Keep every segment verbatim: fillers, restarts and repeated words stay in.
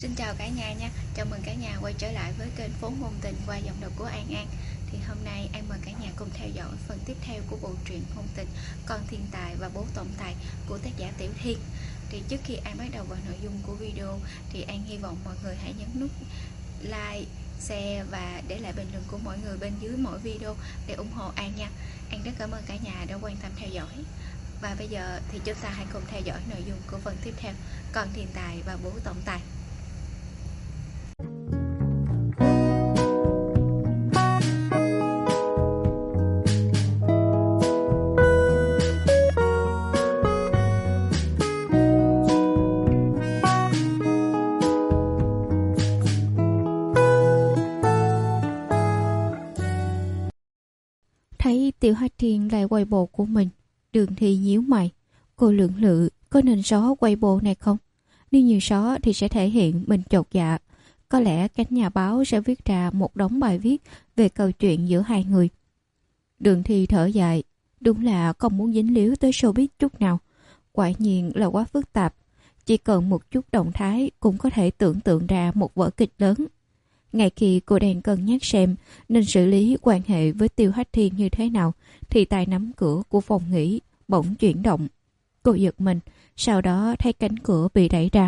Xin chào cả nhà nha, chào mừng cả nhà quay trở lại với kênh Phố Ngôn Tình qua giọng đọc của An An. Thì hôm nay An mời cả nhà cùng theo dõi phần tiếp theo của bộ truyện ngôn tình Con Thiên Tài và Bố Tổng Tài của tác giả Tiểu Thiên. Thì trước khi An bắt đầu vào nội dung của video thì An hy vọng mọi người hãy nhấn nút like, share và để lại bình luận của mọi người bên dưới mỗi video để ủng hộ An nha. An rất cảm ơn cả nhà đã quan tâm theo dõi. Và bây giờ thì chúng ta hãy cùng theo dõi nội dung của phần tiếp theo, Con Thiên Tài và Bố Tổng Tài. Thấy Tiểu Hách Thiên lại quay bộ của mình, Đường Thi nhíu mày. Cô lưỡng lự có nên xóa quay bộ này không? Nếu như xóa thì sẽ thể hiện mình chột dạ. Có lẽ các nhà báo sẽ viết ra một đống bài viết về câu chuyện giữa hai người. Đường Thi thở dài. Đúng là không muốn dính líu tới showbiz chút nào. Quả nhiên là quá phức tạp. Chỉ cần một chút động thái cũng có thể tưởng tượng ra một vở kịch lớn. Ngay khi cô đang cân nhắc xem nên xử lý quan hệ với Tiêu Hách Thiên như thế nào, thì tay nắm cửa của phòng nghỉ bỗng chuyển động. Cô giật mình, sau đó thấy cánh cửa bị đẩy ra.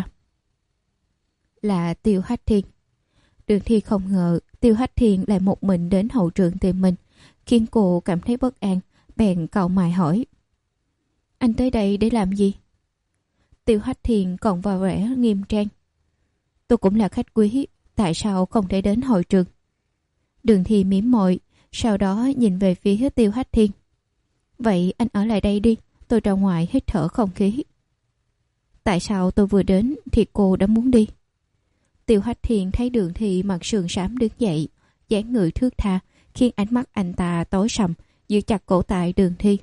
Là Tiêu Hách Thiên. Đường Thi không ngờ Tiêu Hách Thiên lại một mình đến hậu trường tìm mình, khiến cô cảm thấy bất an, bèn cau mày hỏi: Anh tới đây để làm gì? Tiêu Hách Thiên còn vào vẻ nghiêm trang: Tôi cũng là khách quý, tại sao không thể đến hội trường? Đường Thi mỉm môi, sau đó nhìn về phía Tiêu Hách Thiên. Vậy anh ở lại đây đi, tôi ra ngoài hít thở không khí. Tại sao tôi vừa đến thì cô đã muốn đi? Tiêu Hách Thiên thấy Đường Thi mặt sườn xám đứng dậy, dáng người thướt tha, khiến ánh mắt anh ta tối sầm, giữ chặt cổ tay Đường Thi.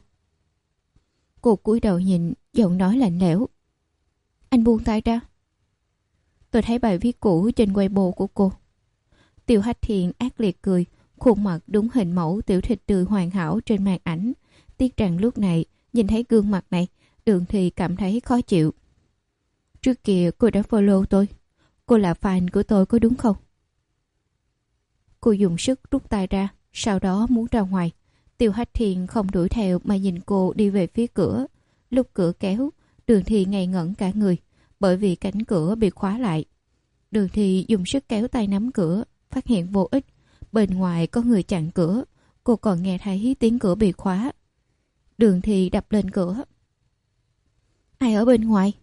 Cô cúi đầu nhìn, giọng nói lạnh lẽo: Anh buông tay ra. Tôi thấy bài viết cũ trên Weibo của cô. Tiêu Hách Thiên ác liệt cười, khuôn mặt đúng hình mẫu tiểu thịt tươi hoàn hảo trên màn ảnh. Tiếc rằng lúc này nhìn thấy gương mặt này, Đường Thi cảm thấy khó chịu. Trước kia cô đã follow tôi, cô là fan của tôi có đúng không? Cô dùng sức rút tay ra, sau đó muốn ra ngoài. Tiêu Hách Thiên không đuổi theo mà nhìn cô đi về phía cửa. Lúc cửa kéo, Đường Thi ngây ngẩn cả người, bởi vì cánh cửa bị khóa lại. Đường Thi dùng sức kéo tay nắm cửa, phát hiện vô ích. Bên ngoài có người chặn cửa, cô còn nghe thấy tiếng cửa bị khóa. Đường Thi đập lên cửa. Ai ở bên ngoài?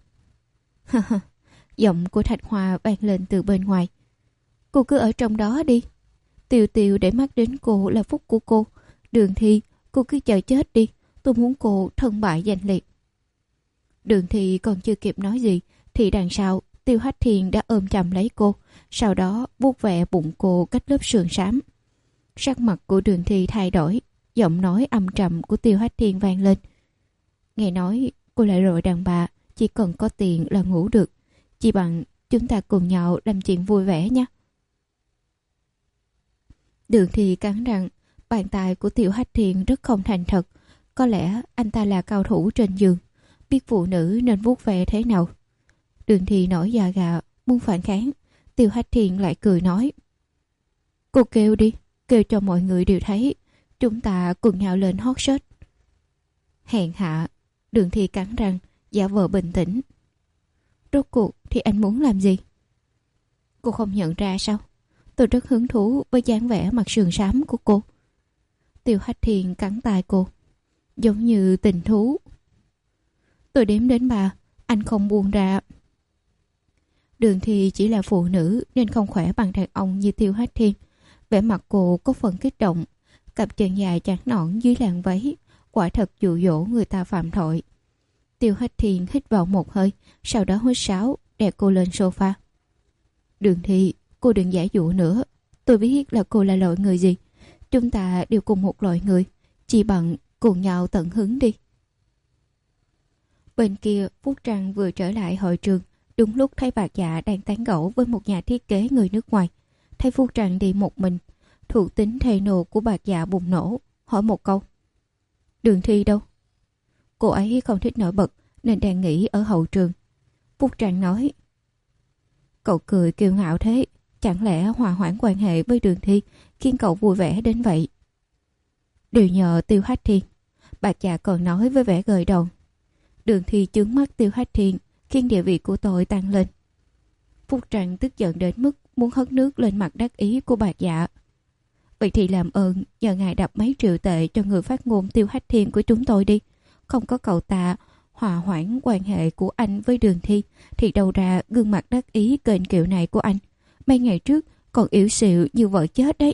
Giọng của Thạch Hoa vang lên từ bên ngoài. Cô cứ ở trong đó đi. Tiều Tiều để mắt đến cô là phúc của cô. Đường Thi, cô cứ chờ chết đi. Tôi muốn cô thân bại danh liệt. Đường Thi còn chưa kịp nói gì thì đằng sau Tiêu Hách Thiên đã ôm chầm lấy cô, sau đó vuốt ve bụng cô cách lớp sườn xám. Sắc mặt của Đường Thi thay đổi, giọng nói âm trầm của Tiêu Hách Thiên vang lên. Nghe nói cô là loại đàn bà chỉ cần có tiền là ngủ được, chỉ bằng chúng ta cùng nhau làm chuyện vui vẻ nhé. Đường Thi cắn răng, bàn tay của Tiêu Hách Thiên rất không thành thật. Có lẽ anh ta là cao thủ trên giường, biết phụ nữ nên vuốt ve thế nào. Đường Thi nổi da gà, muốn phản kháng. Tiêu Hách Thiên lại cười nói: Cô kêu đi, kêu cho mọi người đều thấy, chúng ta cùng nhau lên hot search. Hèn hạ. Đường Thi cắn răng, giả vờ bình tĩnh. Rốt cuộc thì anh muốn làm gì? Cô không nhận ra sao? Tôi rất hứng thú với dáng vẻ mặt sườn xám của cô. Tiêu Hách Thiên cắn tay cô, giống như tình thú. Tôi đếm đến ba, anh không buông ra. Đường Thi chỉ là phụ nữ nên không khỏe bằng đàn ông như Tiêu Hách Thiên. Vẻ mặt cô có phần kích động, cặp chân dài trắng nõn dưới làn váy quả thật dụ dỗ người ta phạm tội. Tiêu Hách Thiên hít vào một hơi, sau đó huýt sáo đè cô lên sofa. Đường Thi, cô đừng giả dụ nữa. Tôi biết là cô là loại người gì. Chúng ta đều cùng một loại người, chỉ bằng cùng nhau tận hứng đi. Bên kia, Phúc Trăng vừa trở lại hội trường, đúng lúc thấy bà Dạ đang tán gẫu với một nhà thiết kế người nước ngoài. Thấy Phúc Trăng đi một mình, thuộc tính thề nộ của bà Dạ bùng nổ, hỏi một câu: Đường Thi đâu? Cô ấy không thích nổi bật nên đang nghỉ ở hậu trường. Phúc Trăng nói: Cậu cười kiêu ngạo thế, chẳng lẽ hòa hoãn quan hệ với Đường Thi khiến cậu vui vẻ đến vậy? Đều nhờ Tiêu Hách Thiên, Bạc Dạ còn nói với vẻ gợi đầu. Đường Thi chướng mắt Tiêu Hách Thiên khiến địa vị của tôi tăng lên. Phúc Trần tức giận đến mức muốn hất nước lên mặt đắc ý của Bạc Dạ. Vậy thì làm ơn nhờ ngài đập mấy triệu tệ cho người phát ngôn Tiêu Hách Thiên của chúng tôi đi. Không có cậu ta hòa hoãn quan hệ của anh với Đường Thi thì đâu ra gương mặt đắc ý kênh kiệu này của anh mấy ngày trước còn yếu xịu như vợ chết đấy.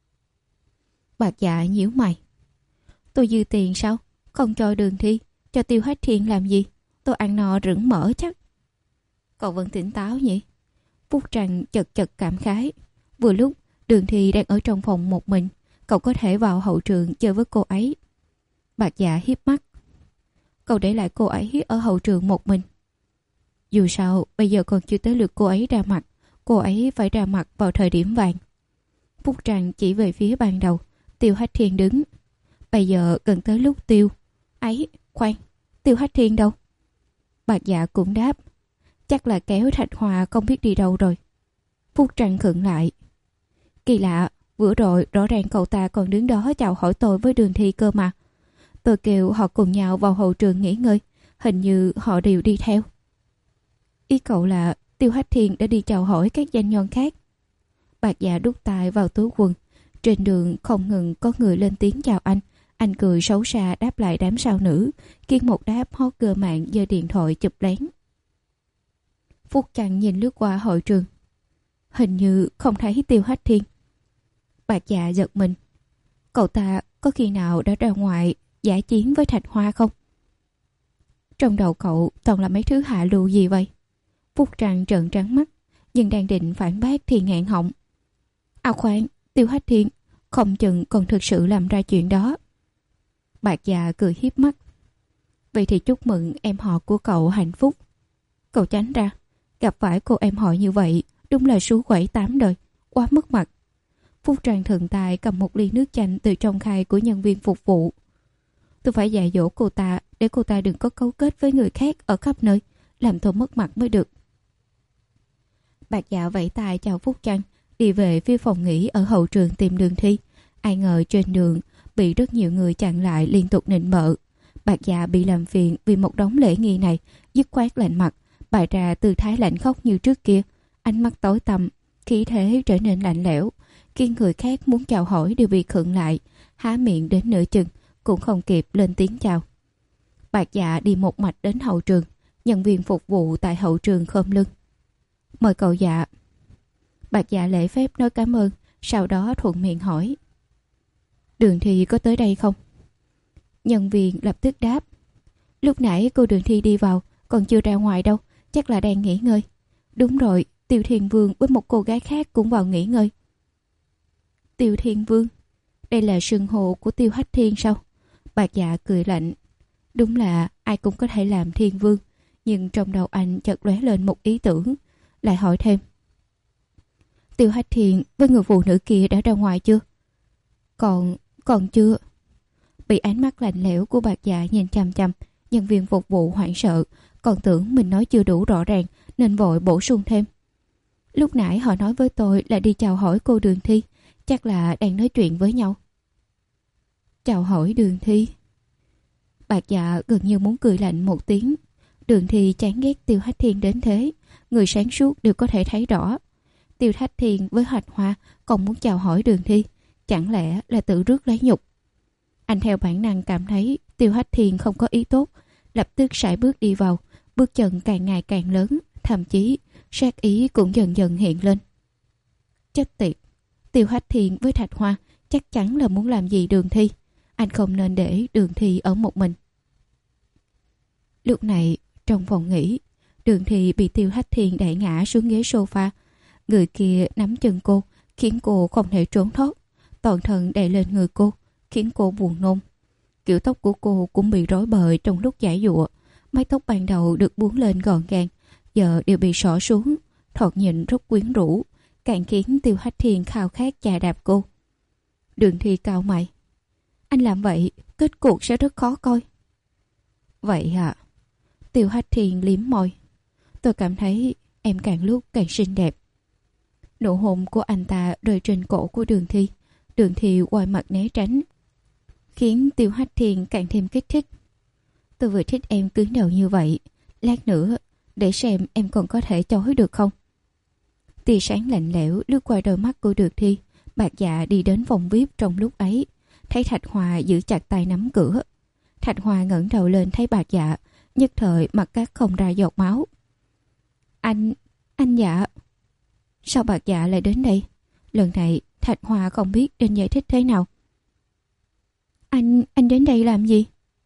Bạc Dạ nhíu mày. Tôi dư tiền sao? Không cho Đường Thi, cho Tiêu Hách Thiên làm gì? Tôi ăn no rửng mỡ chắc. Cậu vẫn tỉnh táo nhỉ? Phúc Trần chật chật cảm khái. Vừa lúc Đường Thi đang ở trong phòng một mình, cậu có thể vào hậu trường chơi với cô ấy. Bạc Dạ hiếp mắt. Cậu để lại cô ấy ở hậu trường một mình. Dù sao bây giờ còn chưa tới lượt cô ấy ra mặt, cô ấy phải ra mặt vào thời điểm vàng. Phúc Trần chỉ về phía ban đầu. Tiêu Hách Thiên đứng. Bây giờ gần tới lúc Tiêu. Ấy, khoan, Tiêu Hách Thiên đâu? Bạc Dạ cũng đáp. Chắc là kéo Thạch Hòa không biết đi đâu rồi. Phúc Trần khựng lại. Kỳ lạ, vừa rồi rõ ràng cậu ta còn đứng đó chào hỏi tôi với Đường Thi cơ mà. Tôi kêu họ cùng nhau vào hậu trường nghỉ ngơi, hình như họ đều đi theo. Ý cậu là Tiêu Hách Thiên đã đi chào hỏi các danh nhân khác. Bạc Dạ đút tay vào túi quần. Trên đường không ngừng có người lên tiếng chào anh. Anh cười xấu xa đáp lại đám sao nữ. Kiên một đáp hót cơ mạng giơ điện thoại chụp lén. Phúc Trần nhìn lướt qua hội trường. Hình như không thấy Tiêu Hách Thiên. Bạc Dạ giật mình. Cậu ta có khi nào đã ra ngoài giải chiến với Thạch Hoa không? Trong đầu cậu toàn là mấy thứ hạ lưu gì vậy? Phúc Trần trợn trắng mắt, nhưng đang định phản bác thì nghẹn họng. À khoan, Tiêu Hách Thiên không chừng còn thực sự làm ra chuyện đó. Bạc Dạ cười hiếp mắt. Vậy thì chúc mừng em họ của cậu hạnh phúc. Cậu tránh ra, gặp phải cô em họ như vậy đúng là số quẩy tám đời, quá mất mặt. Phúc Trần thuận tay cầm một ly nước chanh từ trong khay của nhân viên phục vụ. Tôi phải dạy dỗ cô ta để cô ta đừng có cấu kết với người khác ở khắp nơi, làm tôi mất mặt mới được. Bạc Dạ vẫy tay chào Phúc Trần, đi về phía phòng nghỉ ở hậu trường tìm Đường Thi. Ai ngờ trên đường bị rất nhiều người chặn lại liên tục nịnh bợ. Bạc Dạ bị làm phiền vì một đống lễ nghi này, dứt khoát lạnh mặt, bày ra tư thái lạnh khóc như trước kia. Ánh mắt tối tăm, khí thế trở nên lạnh lẽo, khiến người khác muốn chào hỏi đều bị khựng lại, há miệng đến nửa chừng cũng không kịp lên tiếng chào. Bạc Dạ đi một mạch đến hậu trường. Nhân viên phục vụ tại hậu trường khom lưng. Mời cậu Dạ. Bạc Dạ lễ phép nói cảm ơn, sau đó thuận miệng hỏi. Đường Thi có tới đây không? Nhân viên lập tức đáp. Lúc nãy cô Đường Thi đi vào, còn chưa ra ngoài đâu, chắc là đang nghỉ ngơi. Đúng rồi, Tiêu Thiên Vương với một cô gái khác cũng vào nghỉ ngơi. Tiêu Thiên Vương? Đây là xưng hô của Tiêu Hách Thiên sao? Bạc Dạ cười lạnh. Đúng là ai cũng có thể làm Thiên Vương, nhưng trong đầu anh chợt lóe lên một ý tưởng, lại hỏi thêm. Tiêu Hách Thiên với người phụ nữ kia đã ra ngoài chưa? Còn, còn chưa. Bị ánh mắt lạnh lẽo của Bạc Dạ nhìn chằm chằm, nhân viên phục vụ hoảng sợ, còn tưởng mình nói chưa đủ rõ ràng nên vội bổ sung thêm. Lúc nãy họ nói với tôi là đi chào hỏi cô Đường Thi, chắc là đang nói chuyện với nhau. Chào hỏi Đường Thi? Bạc Dạ gần như muốn cười lạnh một tiếng. Đường Thi chán ghét Tiêu Hách Thiên đến thế, người sáng suốt đều có thể thấy rõ. Tiêu Hách Thiên với Hạch Hoa còn muốn chào hỏi Đường Thi, chẳng lẽ là tự rước lấy nhục? Anh theo bản năng cảm thấy Tiêu Hách Thiên không có ý tốt, lập tức sải bước đi vào, bước chân càng ngày càng lớn, thậm chí sát ý cũng dần dần hiện lên. Chết tiệt, Tiêu Hách Thiên với Thạch Hoa chắc chắn là muốn làm gì Đường Thi. Anh không nên để Đường Thi ở một mình. Lúc này trong phòng nghỉ, Đường Thi bị Tiêu Hách Thiên đẩy ngã xuống ghế sofa. Người kia nắm chân cô, khiến cô không thể trốn thoát. Toàn thân đè lên người cô, khiến cô buồn nôn. Kiểu tóc của cô cũng bị rối bời trong lúc giải dụa. Mái tóc ban đầu được buông lên gọn gàng, giờ đều bị xõa xuống, thoạt nhìn rất quyến rũ, càng khiến Tiêu Hách Thiên khao khát chà đạp cô. Đường Thi cau mày. Anh làm vậy, kết cuộc sẽ rất khó coi. Vậy hả? Tiêu Hách Thiên liếm môi. Tôi cảm thấy em càng lúc càng xinh đẹp. Nụ hôn của anh ta rơi trên cổ của Đường Thi. Đường Thi quay mặt né tránh, khiến Tiêu Hách Thiên càng thêm kích thích. Tôi vừa thích em cứng đầu như vậy, lát nữa để xem em còn có thể chối được không. Tia sáng lạnh lẽo lướt qua đôi mắt của Đường Thi. Bạc Dạ đi đến phòng vi ai pi trong lúc ấy, thấy Thạch Hòa giữ chặt tay nắm cửa. Thạch Hòa ngẩng đầu lên thấy Bạc Dạ, nhất thời mặt cắt không ra giọt máu. Anh, anh Dạ. Sao Bạc Dạ lại đến đây? Lần này Thạch Hòa không biết nên giải thích thế nào. Anh, anh đến đây làm gì?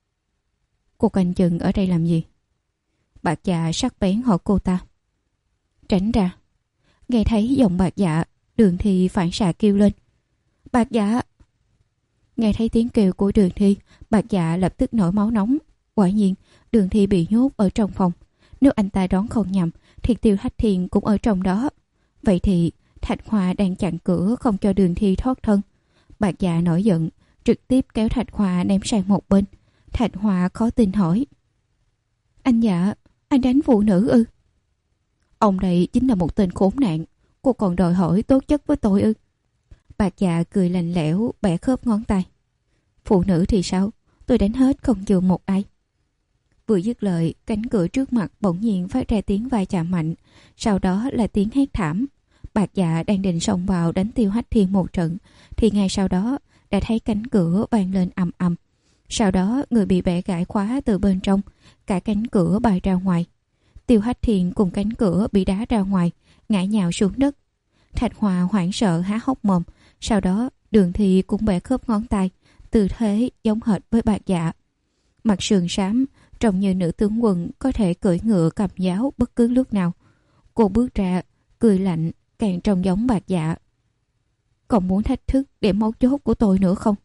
Cô canh chừng ở đây làm gì? Bạc Dạ sắc bén hỏi cô ta. Tránh ra. Nghe thấy giọng Bạc Dạ, Đường Thi phản xạ kêu lên. Bạc Dạ. Nghe thấy tiếng kêu của Đường Thi, Bạc Dạ lập tức nổi máu nóng. Quả nhiên, Đường Thi bị nhốt ở trong phòng. Nếu anh ta đoán không nhầm, thì Tiêu Hách Thiên cũng ở trong đó. Vậy thì Thạch Hòa đang chặn cửa không cho Đường Thi thoát thân. Bạc Dạ nổi giận, trực tiếp kéo Thạch Hòa ném sang một bên. Thạch Hòa khó tin hỏi. Anh Dạ, anh đánh phụ nữ ư? Ông đây chính là một tên khốn nạn. Cô còn đòi hỏi tốt chất với tôi ư? Bạc Dạ cười lạnh lẽo, bẻ khớp ngón tay. Phụ nữ thì sao? Tôi đánh hết không chừa một ai. Vừa dứt lời, cánh cửa trước mặt bỗng nhiên phát ra tiếng va chạm mạnh, sau đó là tiếng hét thảm. Bạc Dạ đang định xông vào đánh Tiêu Hách Thiên một trận, thì ngay sau đó đã thấy cánh cửa vang lên ầm ầm. Sau đó người bị bẻ gãy khóa từ bên trong, cả cánh cửa bay ra ngoài. Tiêu Hách Thiên cùng cánh cửa bị đá ra ngoài, ngã nhào xuống đất. Thạch Hòa hoảng sợ há hốc mồm, sau đó Đường Thi cũng bẻ khớp ngón tay, tư thế giống hệt với Bạc Dạ. Mặt sườn xám, trông như nữ tướng quân có thể cưỡi ngựa cầm giáo bất cứ lúc nào. Cô bước ra, cười lạnh, càng trông giống Bạc Dạ. Còn muốn thách thức điểm mấu chốt của tôi nữa không?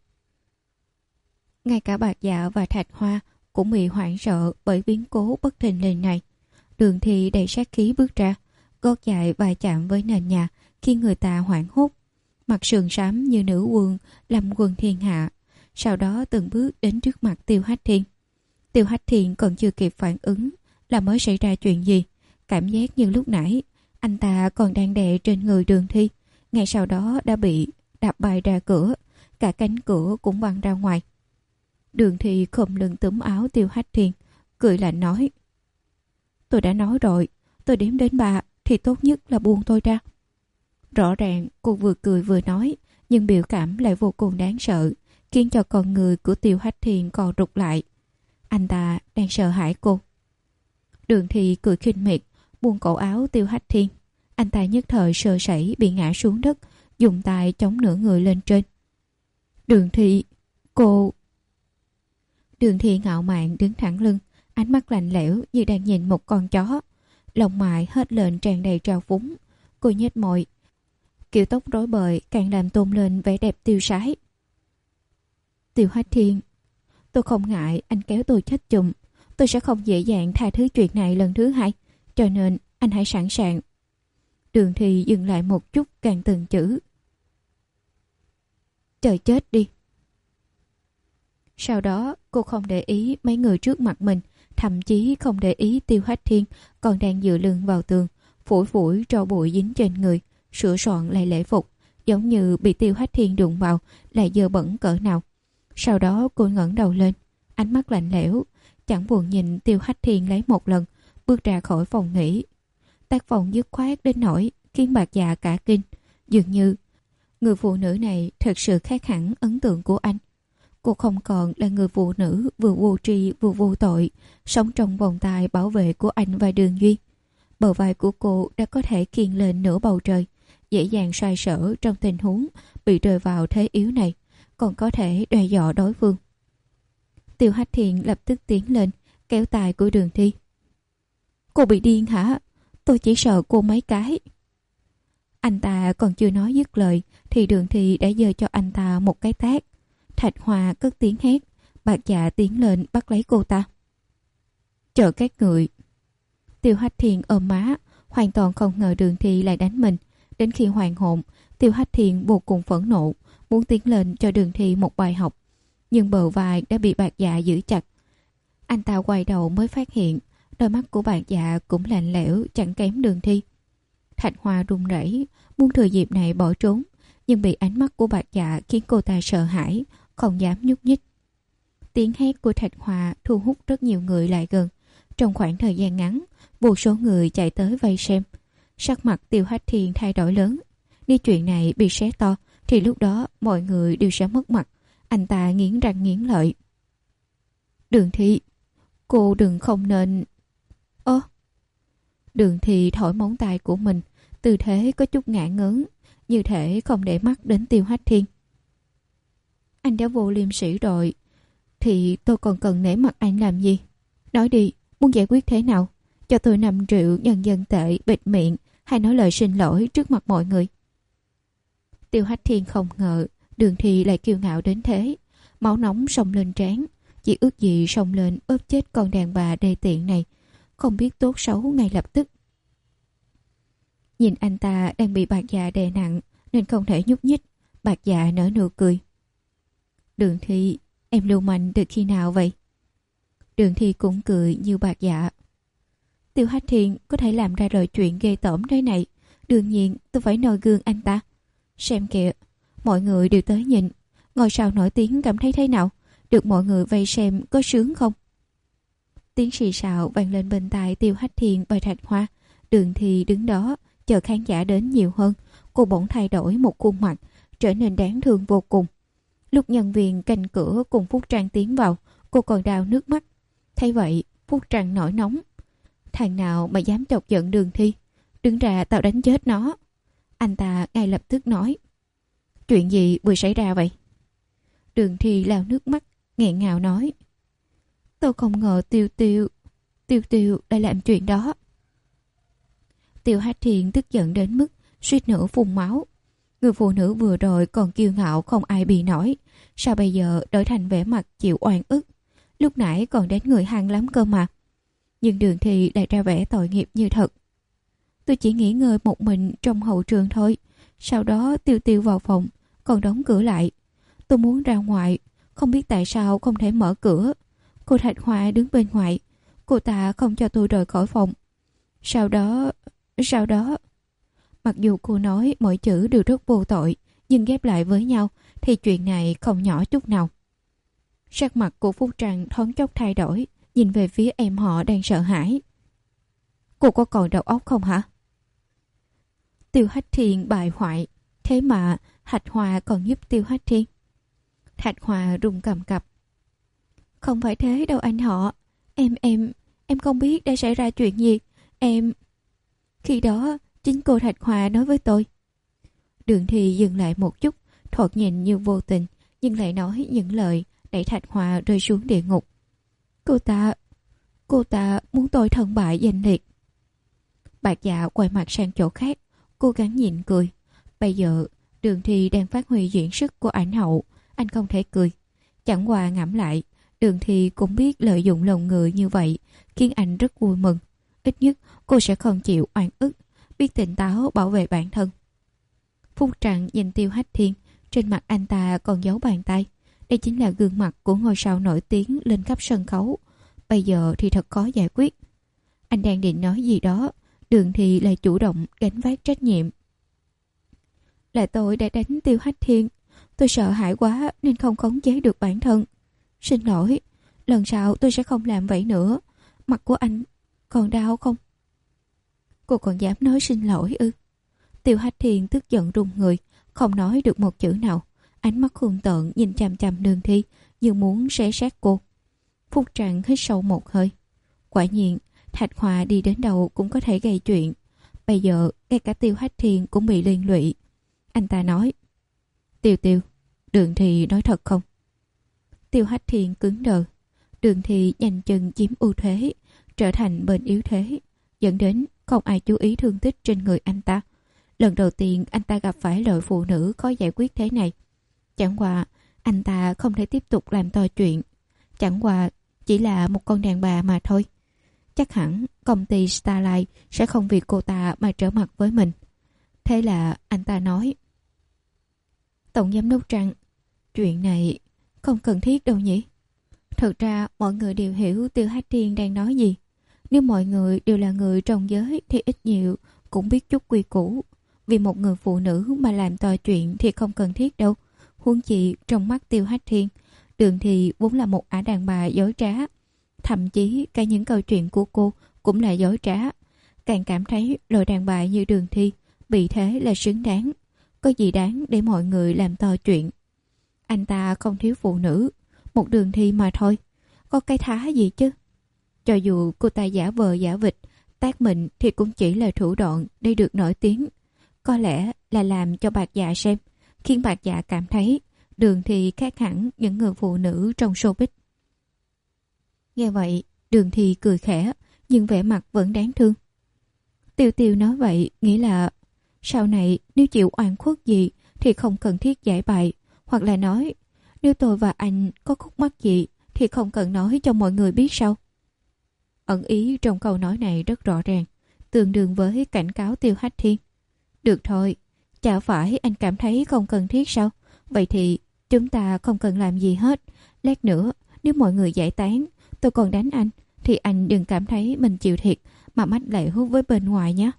Ngay cả Bạc Dạ và Thạch Hoa cũng bị hoảng sợ bởi biến cố bất thình lình này. Đường Thi đầy sát khí bước ra, gót dài va chạm với nền nhà khiến người ta hoảng hốt. Mặt sườn xám như nữ quân làm quân thiên hạ, sau đó từng bước đến trước mặt Tiêu Hách Thiên. Tiêu Hách Thiên còn chưa kịp phản ứng là mới xảy ra chuyện gì. Cảm giác như lúc nãy anh ta còn đang đè trên người Đường Thi, ngay sau đó đã bị đạp bay ra cửa, cả cánh cửa cũng văng ra ngoài. Đường Thi khom lưng túm áo Tiêu Hách Thiên, cười lạnh nói. Tôi đã nói rồi, tôi đếm đến ba thì tốt nhất là buông tôi ra. Rõ ràng cô vừa cười vừa nói, nhưng biểu cảm lại vô cùng đáng sợ, khiến cho con người của Tiêu Hách Thiên co rụt lại. Anh ta đang sợ hãi cô. Đường Thi cười khinh miệt, buông cổ áo Tiêu Hách Thiên. Anh ta nhất thời sơ sẩy bị ngã xuống đất, dùng tay chống nửa người lên trên. Đường Thi, cô... Đường Thi ngạo mạn đứng thẳng lưng, ánh mắt lạnh lẽo như đang nhìn một con chó. Lòng mày hết lên tràn đầy trào phúng. Cô nhếch môi, kiểu tóc rối bời càng làm tôn lên vẻ đẹp tiêu sái. Tiêu Hách Thiên, tôi không ngại anh kéo tôi chết chùm, tôi sẽ không dễ dàng tha thứ chuyện này lần thứ hai, cho nên anh hãy sẵn sàng. Đường Thi dừng lại một chút, càng từng chữ. Trời chết đi. Sau đó cô không để ý mấy người trước mặt mình, thậm chí không để ý Tiêu Hách Thiên còn đang dựa lưng vào tường, phủi phủi tro bụi dính trên người, sửa soạn lại lễ phục, giống như bị Tiêu Hách Thiên đụng vào lại dơ bẩn cỡ nào. Sau đó cô ngẩng đầu lên, ánh mắt lạnh lẽo, chẳng buồn nhìn Tiêu Hách Thiên lấy một lần, bước ra khỏi phòng nghỉ. Tác phong dứt khoát đến nỗi khiến Bạc Dạ cả kinh, dường như người phụ nữ này thật sự khác hẳn ấn tượng của anh. Cô không còn là người phụ nữ vừa vô tri vừa vô tội, sống trong vòng tay bảo vệ của anh và Đường Duy. Bờ vai của cô đã có thể khiêng lên nửa bầu trời, dễ dàng xoay sở trong tình huống bị rơi vào thế yếu này, còn có thể đe dọa đối phương. Tiêu Hách Thiên lập tức tiến lên, kéo tay của Đường Thi. Cô bị điên hả? Tôi chỉ sợ cô mấy cái. Anh ta còn chưa nói dứt lời thì Đường Thi đã giơ cho anh ta một cái tát. Thạch Hòa cất tiếng hét, Bạc Dạ tiến lên bắt lấy cô ta. Chờ các người. Tiêu Hách Thiên ôm má, hoàn toàn không ngờ Đường Thi lại đánh mình. Đến khi hoàn hồn, Tiêu Hách Thiên vô cùng phẫn nộ, muốn tiến lên cho Đường Thi một bài học, nhưng bờ vai đã bị Bạc Dạ giữ chặt. Anh ta quay đầu mới phát hiện đôi mắt của Bạc Dạ cũng lạnh lẽo chẳng kém Đường Thi. Thạch Hoa run rẩy muốn thừa dịp này bỏ trốn, nhưng bị ánh mắt của Bạc Dạ khiến cô ta sợ hãi, không dám nhúc nhích. Tiếng hét của Thạch Hoa thu hút rất nhiều người lại gần. Trong khoảng thời gian ngắn, vô số người chạy tới vây xem. Sắc mặt Tiêu Hách Thiên thay đổi lớn. Nếu chuyện này bị xé to thì lúc đó mọi người đều sẽ mất mặt. Anh ta nghiến răng nghiến lợi. Đường Thi, cô đừng không nên... Ơ! Đường Thi thổi móng tay của mình, tư thế có chút ngã ngớn, như thể không để mắt đến Tiêu Hách Thiên. Anh đã vô liêm sỉ rồi, thì tôi còn cần nể mặt anh làm gì? Nói đi, muốn giải quyết thế nào? Cho tôi năm triệu nhân dân tệ bịt miệng, hay nói lời xin lỗi trước mặt mọi người. Tiêu Hách Thiên không ngờ Đường Thi lại kiêu ngạo đến thế. Máu nóng xông lên trán, chỉ ước gì xông lên ướp chết con đàn bà đê tiện này, không biết tốt xấu ngay lập tức. Nhìn anh ta đang bị Bạc Dạ đè nặng nên không thể nhúc nhích, Bạc Dạ nở nụ cười. Đường Thi, em lưu manh từ khi nào vậy? Đường Thi cũng cười như Bạc Dạ. Tiêu Hách Thiên có thể làm ra lời chuyện ghê tởm thế này, đương nhiên tôi phải noi gương anh ta. Xem kìa, mọi người đều tới nhìn, ngôi sao nổi tiếng cảm thấy thế nào? Được mọi người vây xem có sướng không? Tiếng xì xào vang lên bên tai Tiêu Hách Thiên và Thạch Hoa. Đường Thi đứng đó chờ khán giả đến nhiều hơn. Cô bỗng thay đổi một khuôn mặt, trở nên đáng thương vô cùng. Lúc nhân viên canh cửa cùng Phúc Trang tiến vào, cô còn đau nước mắt. Thấy vậy, Phúc Trang nổi nóng. Thằng nào mà dám chọc giận Đường Thi, đứng ra tao đánh chết nó. Anh ta ngay lập tức nói. Chuyện gì vừa xảy ra vậy? Đường Thi lau nước mắt, nghẹn ngào nói. Tôi không ngờ Tiêu Tiêu, Tiêu Tiêu đã làm chuyện đó. Tiêu Hách Thiên tức giận đến mức suýt nữa phun máu. Người phụ nữ vừa rồi còn kiêu ngạo không ai bị nổi, sao bây giờ đổi thành vẻ mặt chịu oan ức? Lúc nãy còn đến người hăng lắm cơ mà. Nhưng Đường Thi lại ra vẻ tội nghiệp như thật. Tôi chỉ nghỉ ngơi một mình trong hậu trường thôi. Sau đó Tiêu Tiêu vào phòng, còn đóng cửa lại. Tôi muốn ra ngoài, không biết tại sao không thể mở cửa. Cô Thạch Hoa đứng bên ngoài, cô ta không cho tôi rời khỏi phòng. Sau đó, sau đó... Mặc dù cô nói mọi chữ đều rất vô tội, nhưng ghép lại với nhau thì chuyện này không nhỏ chút nào. Sắc mặt của Phúc Trăng thoáng chốc thay đổi, nhìn về phía em họ đang sợ hãi. Cô có còn đầu óc không hả? Tiêu Hách Thiên bại hoại, thế mà Thạch Hoa còn giúp Tiêu Hách Thiên. Thạch Hoa run cầm cập. Không phải thế đâu anh họ. Em, em, em không biết đã xảy ra chuyện gì. Em... Khi đó, chính cô Thạch Hoa nói với tôi. Đường Thi dừng lại một chút, thoạt nhìn như vô tình, nhưng lại nói những lời đẩy Thạch Hoa rơi xuống địa ngục. Cô ta... Cô ta muốn tôi thân bại danh liệt. Bạc Dạ quay mặt sang chỗ khác, cố gắng nhịn cười. Bây giờ, Đường Thi đang phát huy diễn sức của ảnh hậu, anh không thể cười. Chẳng qua ngẫm lại, Đường Thi cũng biết lợi dụng lòng người như vậy, khiến anh rất vui mừng. Ít nhất cô sẽ không chịu oan ức, biết tỉnh táo bảo vệ bản thân. Phúc Trăng nhìn Tiêu Hách Thiên, trên mặt anh ta còn giấu bàn tay. Đây chính là gương mặt của ngôi sao nổi tiếng lên khắp sân khấu. Bây giờ thì thật khó giải quyết. Anh đang định nói gì đó, Đường Thi lại chủ động gánh vác trách nhiệm. Là tôi đã đánh Tiêu Hách Thiên. Tôi sợ hãi quá nên không khống chế được bản thân. Xin lỗi, lần sau tôi sẽ không làm vậy nữa. Mặt của anh còn đau không? Cô còn dám nói xin lỗi ư? Tiêu Hách Thiên tức giận run người, không nói được một chữ nào. Ánh mắt hung tợn nhìn chằm chằm Đường Thi, như muốn xé xác cô. Phúc Trăng hít sâu một hơi. Quả nhiên, Thạch Hoa đi đến đâu cũng có thể gây chuyện. Bây giờ, ngay cả Tiêu Hách Thiên cũng bị liên lụy. Anh ta nói. Tiêu Tiêu, Đường Thi nói thật không? Tiêu Hách Thiên cứng đờ. Đường Thi nhanh chân chiếm ưu thế, trở thành bên yếu thế, dẫn đến không ai chú ý thương tích trên người anh ta. Lần đầu tiên anh ta gặp phải loại phụ nữ khó giải quyết thế này. Chẳng qua anh ta không thể tiếp tục làm to chuyện. Chẳng qua chỉ là một con đàn bà mà thôi. Chắc hẳn công ty Starlight sẽ không vì cô ta mà trở mặt với mình. Thế là anh ta nói. Tổng giám đốc Trăng, chuyện này không cần thiết đâu nhỉ? Thực ra mọi người đều hiểu Tiêu Hách Thiên đang nói gì. Nếu mọi người đều là người trong giới thì ít nhiều cũng biết chút quy củ. Vì một người phụ nữ mà làm to chuyện thì không cần thiết đâu. Huống chi trong mắt Tiêu Hách Thiên, Đường Thi vốn là một ả đàn bà dối trá. Thậm chí cả những câu chuyện của cô cũng là dối trá. Càng cảm thấy loại đàn bà như Đường Thi bị thế là xứng đáng. Có gì đáng để mọi người làm to chuyện. Anh ta không thiếu phụ nữ, một Đường Thi mà thôi. Có cái thá gì chứ? Cho dù cô ta giả vờ giả vịt, tác mịn thì cũng chỉ là thủ đoạn để được nổi tiếng. Có lẽ là làm cho Bạc Dạ xem, khiến Bạc Dạ cảm thấy Đường Thi khác hẳn những người phụ nữ trong showbiz. Nghe vậy, Đường Thi cười khẽ, nhưng vẻ mặt vẫn đáng thương. Tiêu Tiêu nói vậy nghĩa là sau này nếu chịu oan khuất gì thì không cần thiết giải bày, hoặc là nói nếu tôi và anh có khúc mắc gì thì không cần nói cho mọi người biết sao. Ẩn ý trong câu nói này rất rõ ràng, tương đương với cảnh cáo Tiêu Hách Thiên. Được thôi, chả phải anh cảm thấy không cần thiết sao? Vậy thì chúng ta không cần làm gì hết. Lát nữa nếu mọi người giải tán, tôi còn đánh anh, thì anh đừng cảm thấy mình chịu thiệt mà mách lẻo với bên ngoài nhé.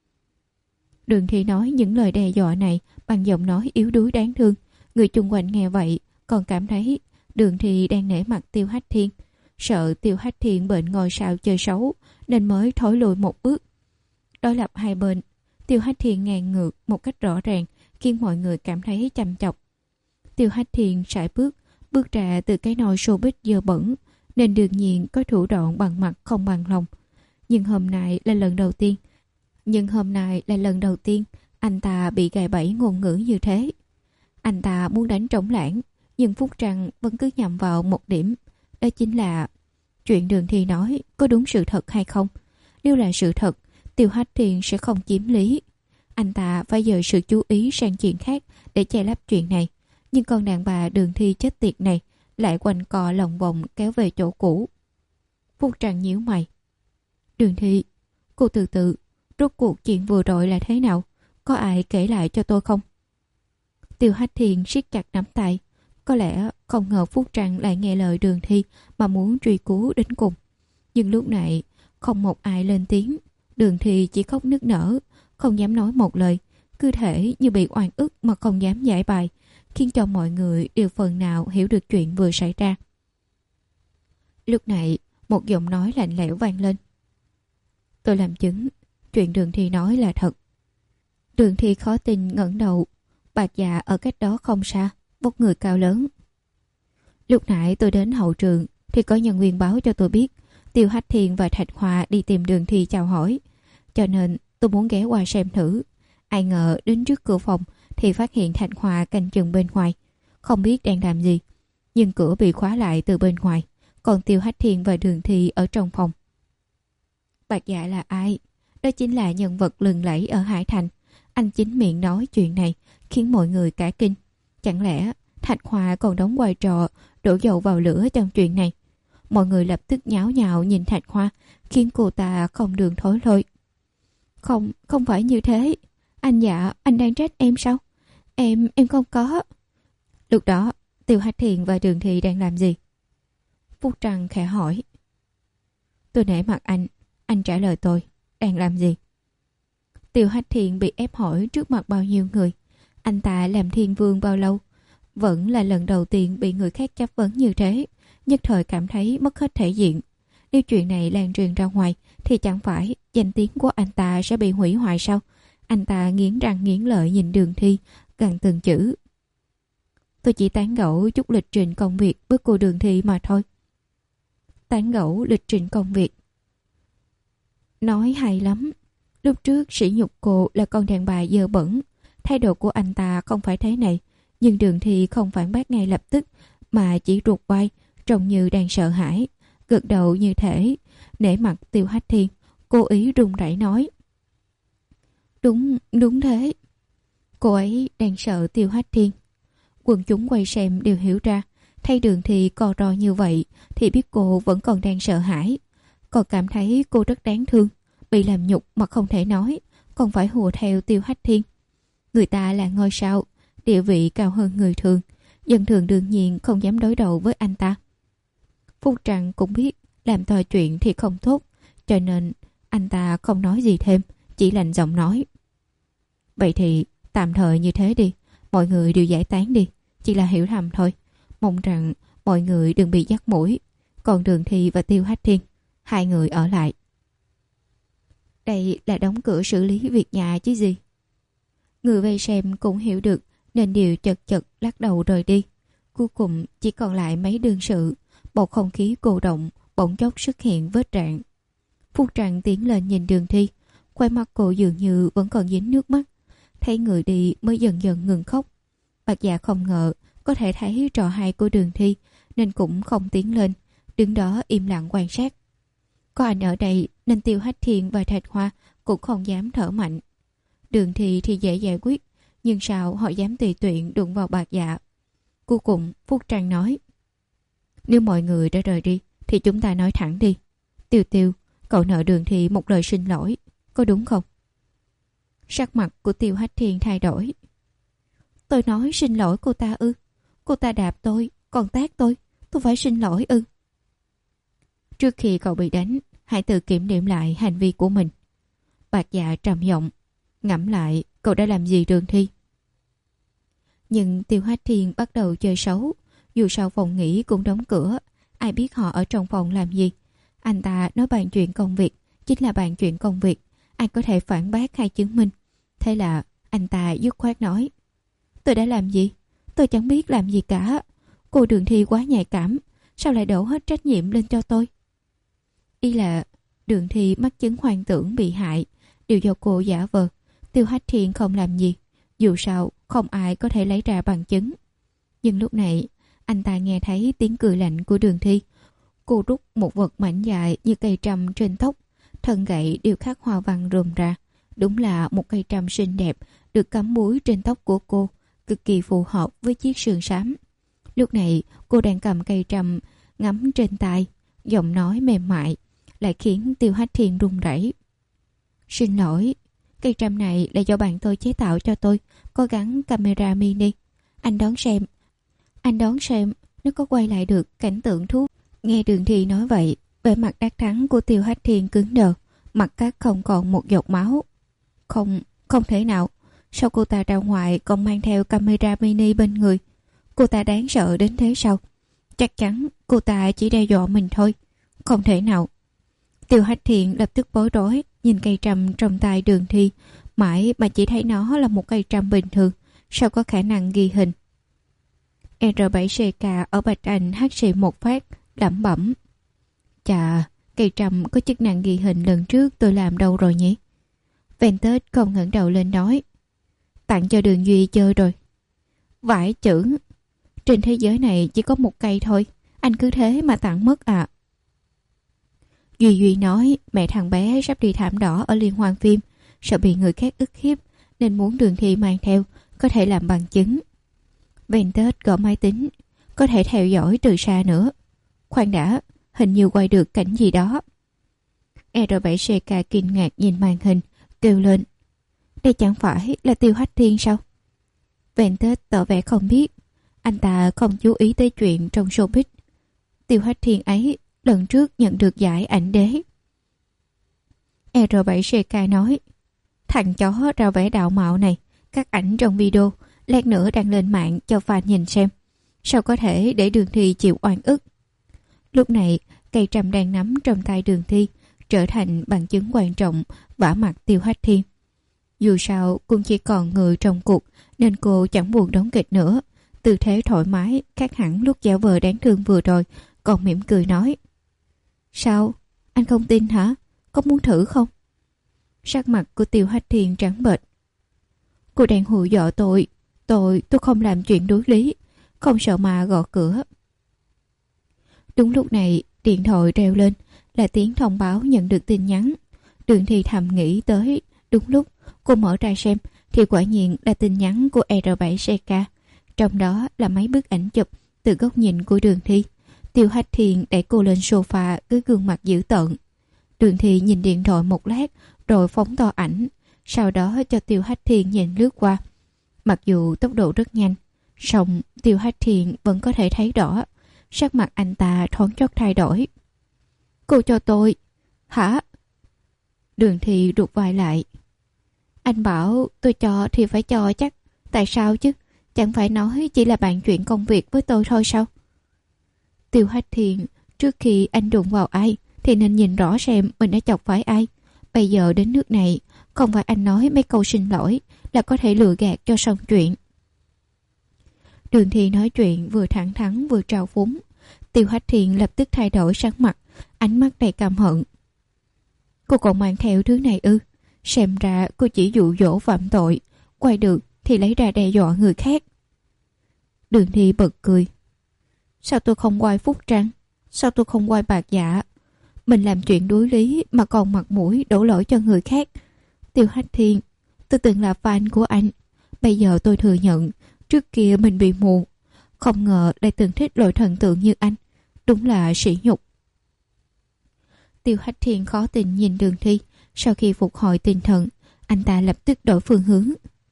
Đường Thi nói những lời đe dọa này bằng giọng nói yếu đuối đáng thương. Người chung quanh nghe vậy còn cảm thấy Đường Thi đang nể mặt Tiêu Hách Thiên, sợ Tiêu Hách Thiên bệnh ngôi sao chơi xấu nên mới thối lùi một bước. Đối lập hai bên, Tiêu Hách Thiên ngang ngược một cách rõ ràng khiến mọi người cảm thấy chăm chọc. Tiêu Hách Thiên sải bước bước ra từ cái nồi showbiz dơ bẩn nên đương nhiên có thủ đoạn bằng mặt không bằng lòng. Nhưng hôm nay là lần đầu tiên Nhưng hôm nay là lần đầu tiên anh ta bị gài bẫy ngôn ngữ như thế. Anh ta muốn đánh trống lãng, nhưng Phúc Trăng vẫn cứ nhắm vào một điểm. Đó chính là chuyện Đường Thi nói có đúng sự thật hay không. Nếu là sự thật, Tiêu Hách Thiên sẽ không chiếm lý. Anh ta phải dời sự chú ý sang chuyện khác để che lấp chuyện này. Nhưng con đàn bà Đường Thi chết tiệt này lại quanh co lòng vòng kéo về chỗ cũ. Phúc Trăng nhíu mày. Đường Thi, cô từ từ, rốt cuộc chuyện vừa rồi là thế nào? Có ai kể lại cho tôi không? Tiêu Hách Thiên siết chặt nắm tay. Có lẽ không ngờ Phúc Trăng lại nghe lời Đường Thi mà muốn truy cứu đến cùng. Nhưng lúc này không một ai lên tiếng. Đường Thi chỉ khóc nức nở, không dám nói một lời, cứ thể như bị oan ức mà không dám giải bài, khiến cho mọi người đều phần nào hiểu được chuyện vừa xảy ra. Lúc này một giọng nói lạnh lẽo vang lên. Tôi làm chứng, chuyện Đường Thi nói là thật. Đường Thi khó tin ngẩng đầu. Bạc Dạ ở cách đó không xa, vóc người cao lớn. Lúc nãy tôi đến hậu trường thì có nhân viên báo cho tôi biết Tiêu Hách Thiên và Thạch Hòa đi tìm Đường Thi chào hỏi, cho nên tôi muốn ghé qua xem thử. Ai ngờ đến trước cửa phòng thì phát hiện Thạch Hòa canh chừng bên ngoài, không biết đang làm gì, nhưng cửa bị khóa lại từ bên ngoài, còn Tiêu Hách Thiên và Đường Thi ở trong phòng. Bạc Dạ là ai? Đó chính là nhân vật lừng lẫy ở Hải Thành. Anh chính miệng nói chuyện này khiến mọi người cả kinh. Chẳng lẽ Thạch Hòa còn đóng vai trò đổ dầu vào lửa trong chuyện này? Mọi người lập tức nháo nhào nhìn Thạch Hòa, khiến cô ta không đường thối lôi. Không, không phải như thế. Anh Dạ, anh đang trách em sao? Em, em không có. Lúc đó, Tiêu Hách Thiên và Đường Thi đang làm gì? Phúc Trăng khẽ hỏi. Tôi nể mặt anh, anh trả lời tôi, đang làm gì? Tiêu Hách Thiên bị ép hỏi trước mặt bao nhiêu người. Anh ta làm thiên vương bao lâu? Vẫn là lần đầu tiên bị người khác chất vấn như thế, nhất thời cảm thấy mất hết thể diện. Nếu chuyện này lan truyền ra ngoài thì chẳng phải danh tiếng của anh ta sẽ bị hủy hoại sao? Anh ta nghiến răng nghiến lợi nhìn Đường Thi, gần từng chữ. Tôi chỉ tán gẫu chút lịch trình công việc với cô Đường Thi mà thôi. Tán gẫu lịch trình công việc. Nói hay lắm. Lúc trước sỉ nhục cô là con đàn bà dơ bẩn. Thái độ của anh ta không phải thế này. Nhưng Đường Thi không phản bác ngay lập tức, mà chỉ ruột vai, trông như đang sợ hãi, gật đầu như thể nể mặt Tiêu Hách Thiên. Cô ý run rẩy nói. Đúng, đúng thế. Cô ấy đang sợ Tiêu Hách Thiên. Quần chúng quay xem đều hiểu ra, thấy Đường Thi co ro như vậy thì biết cô vẫn còn đang sợ hãi. Còn cảm thấy cô rất đáng thương, bị làm nhục mà không thể nói, còn phải hùa theo Tiêu Hách Thiên. Người ta là ngôi sao, địa vị cao hơn người thường, dân thường đương nhiên không dám đối đầu với anh ta. Phúc Trăng cũng biết làm to chuyện thì không tốt, cho nên anh ta không nói gì thêm, chỉ lạnh giọng nói. Vậy thì tạm thời như thế đi, mọi người đều giải tán đi, chỉ là hiểu lầm thôi. Mong rằng mọi người đừng bị dắt mũi. Còn Đường Thi và Tiêu Hách Thiên, hai người ở lại. Đây là đóng cửa xử lý việc nhà chứ gì. Người vây xem cũng hiểu được nên đều chật chật lắc đầu rời đi. Cuối cùng chỉ còn lại mấy đương sự. Bầu không khí cô động bỗng chốc xuất hiện vết rạn. Phúc Trăng tiến lên nhìn Đường Thi, khoe mắt cô dường như vẫn còn dính nước mắt. Thấy người đi mới dần dần ngừng khóc. Bạch Dạ không ngờ có thể thấy trò hay của Đường Thi nên cũng không tiến lên, đứng đó im lặng quan sát. Có anh ở đây nên Tiêu Hách Thiên và Thạch Hoa cũng không dám thở mạnh. Đường Thi thì dễ giải quyết, nhưng sao họ dám tùy tiện đụng vào Bạch Dạ. Cuối cùng Phúc Trăng nói, nếu mọi người đã rời đi thì chúng ta nói thẳng đi. Tiêu Tiêu, cậu nợ Đường Thi một lời xin lỗi, có đúng không? Sắc mặt của Tiêu Hách Thiên thay đổi. Tôi nói xin lỗi cô ta ư? Cô ta đạp tôi, còn tát tôi, tôi phải xin lỗi ư? Trước khi cậu bị đánh, hãy tự kiểm điểm lại hành vi của mình. Bạch Dạ trầm giọng, ngẫm lại cậu đã làm gì Đường Thi. Nhưng Tiêu Hách Thiên bắt đầu chơi xấu. Dù sao phòng nghỉ cũng đóng cửa, ai biết họ ở trong phòng làm gì. Anh ta nói bàn chuyện công việc chính là bàn chuyện công việc, ai có thể phản bác hay chứng minh. Thế là anh ta dứt khoát nói, tôi đã làm gì? Tôi chẳng biết làm gì cả. Cô Đường Thi quá nhạy cảm, sao lại đổ hết trách nhiệm lên cho tôi? Ý là Đường Thi mắc chứng hoang tưởng bị hại, đều do cô giả vờ. Tiêu Hách Thiên không làm gì, dù sao không ai có thể lấy ra bằng chứng. Nhưng lúc này anh ta nghe thấy tiếng cười lạnh của Đường Thi. Cô rút một vật mảnh dài như cây trầm trên tóc, thân gậy đều khắc hoa văn rườm rà. Đúng là một cây trầm xinh đẹp được cắm búi trên tóc của cô, cực kỳ phù hợp với chiếc sườn xám. Lúc này cô đang cầm cây trầm ngắm trên tay, giọng nói mềm mại lại khiến Tiêu Hách Thiên run rẩy. Xin lỗi, cây trầm này là do bạn tôi chế tạo cho tôi, có gắn camera mini. Anh đón xem, anh đón xem nó có quay lại được cảnh tượng thú. Nghe Đường Thi nói vậy, vẻ mặt đắc thắng của Tiêu Hách Thiên cứng đờ, mặt cắt không còn một giọt máu. Không, không thể nào. Sao cô ta ra ngoài còn mang theo camera mini bên người? Cô ta đáng sợ đến thế sao? Chắc chắn cô ta chỉ đe dọa mình thôi. Không thể nào. Tiêu Hách Thiên lập tức bối rối, nhìn cây trầm trong tay Đường Thi, mãi mà chỉ thấy nó là một cây trầm bình thường, sao có khả năng ghi hình. R bảy C K ở Bạch Anh hát xì một phát, lẩm bẩm. Chà, cây trầm có chức năng ghi hình lần trước tôi làm đâu rồi nhỉ? Ventus không ngẩng đầu lên nói, tặng cho Đường Duy chơi rồi. Vãi chưởng, trên thế giới này chỉ có một cây thôi, anh cứ thế mà tặng mất à? Duy Duy nói mẹ thằng bé sắp đi thảm đỏ ở liên hoan phim, sợ bị người khác ức hiếp nên muốn Đường Thi mang theo, có thể làm bằng chứng. Ventus gõ máy tính, có thể theo dõi từ xa nữa. Khoan đã, hình như quay được cảnh gì đó. R bảy C K kinh ngạc nhìn màn hình, kêu lên, đây chẳng phải là Tiêu Hách Thiên sao? Ventus tỏ vẻ không biết, anh ta không chú ý tới chuyện trong showbiz. Tiêu Hách Thiên ấy lần trước nhận được giải ảnh đế. R bảy C K nói, thằng chó ra vẻ đạo mạo này, các ảnh trong video lát nữa đăng lên mạng cho fan nhìn xem, sao có thể để Đường Thi chịu oan ức. Lúc này cây trầm đang nắm trong tay Đường Thi trở thành bằng chứng quan trọng vả mặt Tiêu Hách Thiên. Dù sao cũng chỉ còn người trong cuộc nên cô chẳng buồn đóng kịch nữa, tư thế thoải mái khác hẳn lúc giả vờ đáng thương vừa rồi, còn mỉm cười nói, sao, anh không tin hả? Có muốn thử không? Sắc mặt của Tiêu Hách Thiên trắng bệch. Cô đang hù dọa tôi, tôi, tôi không làm chuyện đối lý, không sợ mà gõ cửa. Đúng lúc này điện thoại reo lên, là tiếng thông báo nhận được tin nhắn. Đường Thi thầm nghĩ tới, đúng lúc cô mở ra xem thì quả nhiên là tin nhắn của R bảy C K. Trong đó là mấy bức ảnh chụp từ góc nhìn của Đường Thi. Tiêu Hách Thiên đẩy cô lên sofa với gương mặt dữ tợn. Đường Thi nhìn điện thoại một lát rồi phóng to ảnh, sau đó cho Tiêu Hách Thiên nhìn lướt qua. Mặc dù tốc độ rất nhanh, song Tiêu Hách Thiên vẫn có thể thấy rõ. Sắc mặt anh ta thoáng chốc thay đổi. Cô cho tôi. Hả? Đường Thi rụt vai lại. Anh bảo tôi cho thì phải cho chắc. Tại sao chứ? Chẳng phải nói chỉ là bàn chuyện công việc với tôi thôi sao? Tiêu Hách Thiền, trước khi anh đụng vào ai thì nên nhìn rõ xem mình đã chọc phải ai. Bây giờ đến nước này, không phải anh nói mấy câu xin lỗi là có thể lừa gạt cho xong chuyện. Đường Thi nói chuyện vừa thẳng thắn vừa trào phúng. Tiêu Hách Thiền lập tức thay đổi sắc mặt, ánh mắt đầy căm hận. Cô còn mang theo thứ này ư? Xem ra cô chỉ dụ dỗ phạm tội, quay được thì lấy ra đe dọa người khác. Đường Thi bật cười. Sao tôi không quay Phúc Trăng? Sao tôi không quay Bạc Dạ? Mình làm chuyện đối lý mà còn mặt mũi đổ lỗi cho người khác. Tiêu Hách Thiền, tôi từng là fan của anh. Bây giờ tôi thừa nhận, trước kia mình bị mù. Không ngờ lại từng thích loại thần tượng như anh. Đúng là sỉ nhục. Tiêu Hách Thiền khó tin nhìn Đường Thi. Sau khi phục hồi tinh thần, anh ta lập tức đổi phương hướng.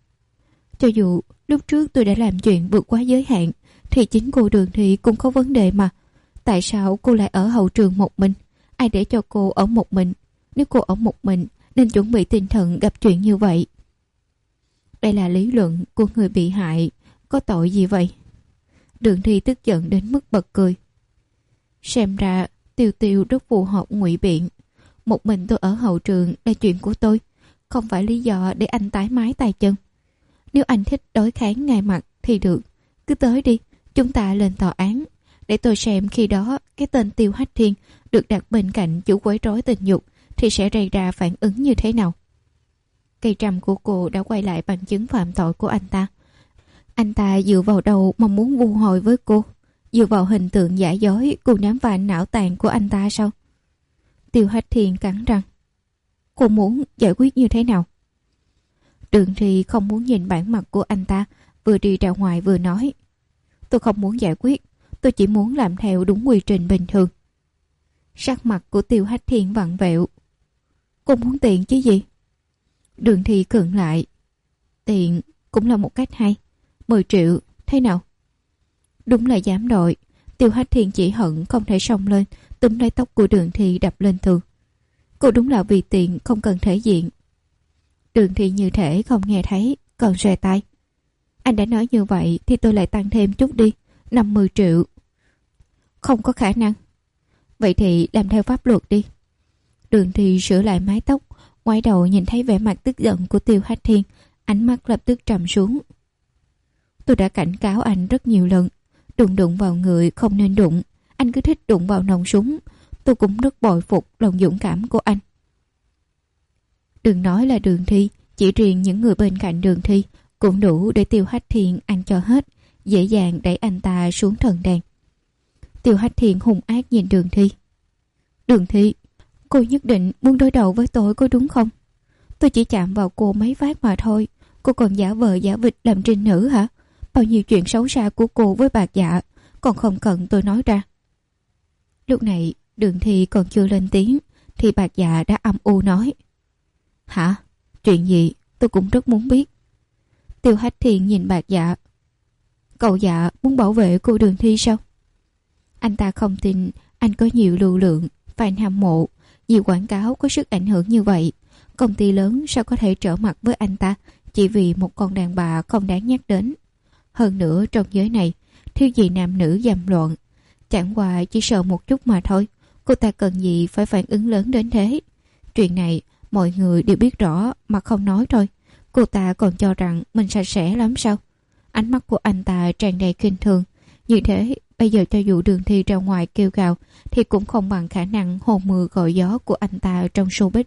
Cho dù lúc trước tôi đã làm chuyện vượt quá giới hạn, thì chính cô Đường Thi cũng có vấn đề mà. Tại sao cô lại ở hậu trường một mình? Ai để cho cô ở một mình? Nếu cô ở một mình nên chuẩn bị tinh thần gặp chuyện như vậy. Đây là lý luận của người bị hại. Có tội gì vậy? Đường Thi tức giận đến mức bật cười. Xem ra Tiêu Tiêu rất phù hợp ngụy biện. Một mình tôi ở hậu trường là chuyện của tôi, không phải lý do để anh tái mái tay chân. Nếu anh thích đối kháng ngay mặt thì được, cứ tới đi, chúng ta lên tòa án, để tôi xem khi đó cái tên Tiêu Hách Thiên được đặt bên cạnh chủ quấy rối tình dục thì sẽ gây ra phản ứng như thế nào. Cây trầm của cô đã quay lại bằng chứng phạm tội của anh ta. Anh ta dựa vào đâu mà muốn vu hồi với cô? Dựa vào hình tượng giả dối cùng đám fan não tàn của anh ta sao? Tiêu Hách Thiên cắn răng. Cô muốn giải quyết như thế nào? Đường Thi không muốn nhìn bản mặt của anh ta, vừa đi ra ngoài vừa nói. Tôi không muốn giải quyết, tôi chỉ muốn làm theo đúng quy trình bình thường. Sắc mặt của Tiêu Hách Thiên vặn vẹo. Cô muốn tiền chứ gì? Đường Thi khựng lại. Tiền cũng là một cách hay. Mười triệu, thế nào? Đúng là dám đội. Tiêu Hách Thiên chỉ hận không thể xông lên, túm lấy tóc của Đường Thi đập lên tường. Cô đúng là vì tiền không cần thể diện. Đường Thi như thể không nghe thấy, còn xòe tay. Anh đã nói như vậy thì tôi lại tăng thêm chút đi, năm mươi triệu. Không có khả năng. Vậy thì làm theo pháp luật đi. Đường Thi sửa lại mái tóc, ngoái đầu nhìn thấy vẻ mặt tức giận của Tiêu Hách Thiên, ánh mắt lập tức trầm xuống. Tôi đã cảnh cáo anh rất nhiều lần, đụng đụng vào người không nên đụng. Anh cứ thích đụng vào nòng súng. Tôi cũng rất bội phục lòng dũng cảm của anh. Đừng nói là Đường Thi, chỉ riêng những người bên cạnh Đường Thi cũng đủ để Tiêu Hách Thiên ăn cho hết, dễ dàng đẩy anh ta xuống thần đàn. Tiêu Hách Thiên hung ác nhìn Đường Thi. Đường Thi, cô nhất định muốn đối đầu với tôi có đúng không? Tôi chỉ chạm vào cô mấy phát mà thôi, cô còn giả vờ giả vịt làm trinh nữ hả? Bao nhiêu chuyện xấu xa của cô với Bạc Dạ còn không cần tôi nói ra. Lúc này Đường Thi còn chưa lên tiếng thì Bạc Dạ đã âm u nói. Hả? Chuyện gì? Tôi cũng rất muốn biết. Tiêu Hách Thiên nhìn Bạc Dạ. Cậu Dạ muốn bảo vệ cô Đường Thi sao? Anh ta không tin anh có nhiều lưu lượng, fan hâm mộ, nhiều quảng cáo có sức ảnh hưởng như vậy. Công ty lớn sao có thể trở mặt với anh ta chỉ vì một con đàn bà không đáng nhắc đến. Hơn nữa trong giới này thiếu gì nam nữ dâm loạn. Chẳng qua chỉ sợ một chút mà thôi. Cô ta cần gì phải phản ứng lớn đến thế? Chuyện này mọi người đều biết rõ mà không nói thôi. Cô ta còn cho rằng mình sạch sẽ lắm sao? Ánh mắt của anh ta tràn đầy kinh thường. Như thế bây giờ cho dù Đường Thi ra ngoài kêu gào thì cũng không bằng khả năng hồn mưa gọi gió của anh ta trong showbiz.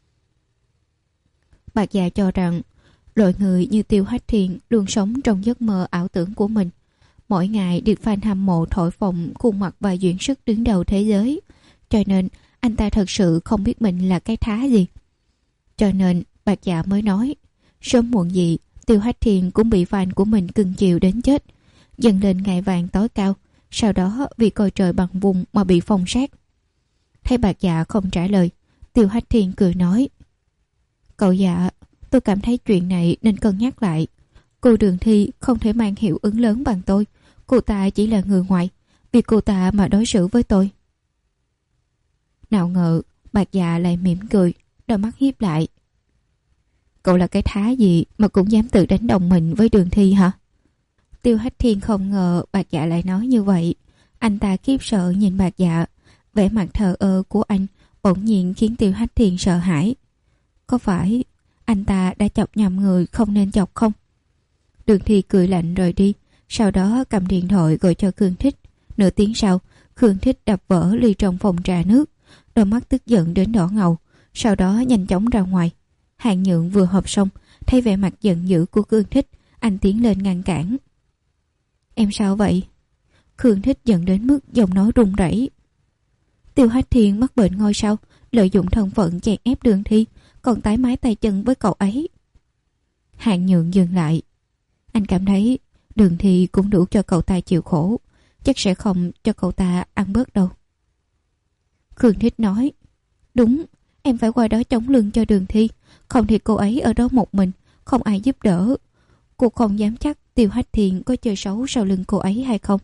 Bạc Dạ cho rằng loại người như Tiêu Hách Thiên luôn sống trong giấc mơ ảo tưởng của mình. Mỗi ngày được fan hâm mộ thổi phồng khuôn mặt và duyên sức đứng đầu thế giới. Cho nên anh ta thật sự không biết mình là cái thá gì. Cho nên Bạc Dạ mới nói, sớm muộn gì Tiêu Hách Thiên cũng bị fan của mình cưng chiều đến chết, dần lên ngày vàng tối cao, sau đó vì coi trời bằng vùng mà bị phong sát. Thấy Bạc Dạ không trả lời, Tiêu Hách Thiên cười nói, cậu Dạ, tôi cảm thấy chuyện này nên cân nhắc lại. Cô Đường Thi không thể mang hiệu ứng lớn bằng tôi. Cô ta chỉ là người ngoài, vì cô ta mà đối xử với tôi. Nào ngờ Bạc Dạ lại mỉm cười, đôi mắt hiếp lại. Cậu là cái thá gì mà cũng dám tự đánh đồng mình với Đường Thi hả? Tiêu Hách Thiên không ngờ Bạc Dạ lại nói như vậy. Anh ta khiếp sợ nhìn Bạc Dạ. Vẻ mặt thờ ơ của anh bỗng nhiên khiến Tiêu Hách Thiên sợ hãi. Có phải anh ta đã chọc nhầm người không nên chọc không? Đường Thi cười lạnh rời đi. Sau đó cầm điện thoại gọi cho Khương Thích. Nửa tiếng sau, Khương Thích đập vỡ ly trong phòng trà nước, đôi mắt tức giận đến đỏ ngầu. Sau đó nhanh chóng ra ngoài. Hàn Nhượng vừa họp xong, thấy vẻ mặt giận dữ của Khương Thích, anh tiến lên ngăn cản. Em sao vậy? Khương Thích giận đến mức giọng nói run rẩy. Tiêu Hách Thiên mắc bệnh ngôi sao, lợi dụng thân phận chèn ép Đường Thi, còn tái mái tay chân với cậu ấy. Hàn Nhượng dừng lại. Anh cảm thấy Đường Thi cũng đủ cho cậu ta chịu khổ, chắc sẽ không cho cậu ta ăn bớt đâu. Khương Thích nói, đúng, em phải qua đó chống lưng cho Đường Thi, không thì cô ấy ở đó một mình, không ai giúp đỡ. Cô không dám chắc Tiêu Hách Thiên có chơi xấu sau lưng cô ấy hay không.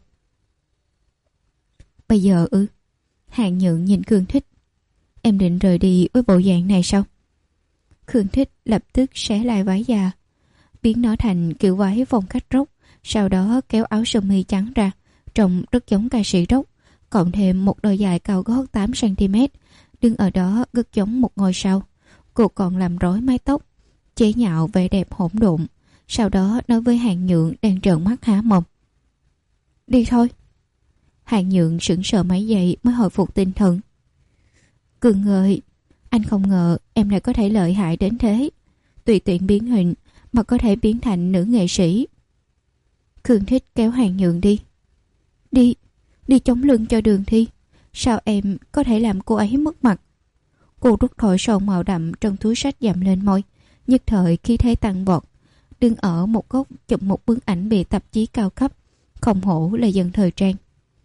Bây giờ ư? Hàn Nhượng nhìn Khương Thích. Em định rời đi với bộ dạng này sao? Khương Thích lập tức xé lại váy già, biến nó thành kiểu váy phong cách rock, sau đó kéo áo sơ mi trắng ra, trông rất giống ca sĩ rock, cộng thêm một đôi giày cao gót tám xăng ti mét, đứng ở đó rất giống một ngôi sao. Cô còn làm rối mái tóc, chế nhạo vẻ đẹp hỗn độn, sau đó nói với Hàn Nhượng đang trợn mắt há mồm. Đi thôi. Hàn Nhượng sững sờ mấy giây mới hồi phục tinh thần. Cường ơi, anh không ngờ em lại có thể lợi hại đến thế. Tùy tiện biến hình mà có thể biến thành nữ nghệ sĩ. Khương Thích kéo Hàn Nhượng đi. Đi, đi chống lưng cho Đường Thi. Sao em có thể làm cô ấy mất mặt? Cô rút thỏi son màu đậm trong túi sách dặm lên môi, nhất thời khí thế tăng vọt, đứng ở một góc chụp một bức ảnh bị tạp chí cao cấp, không hổ là dân thời trang.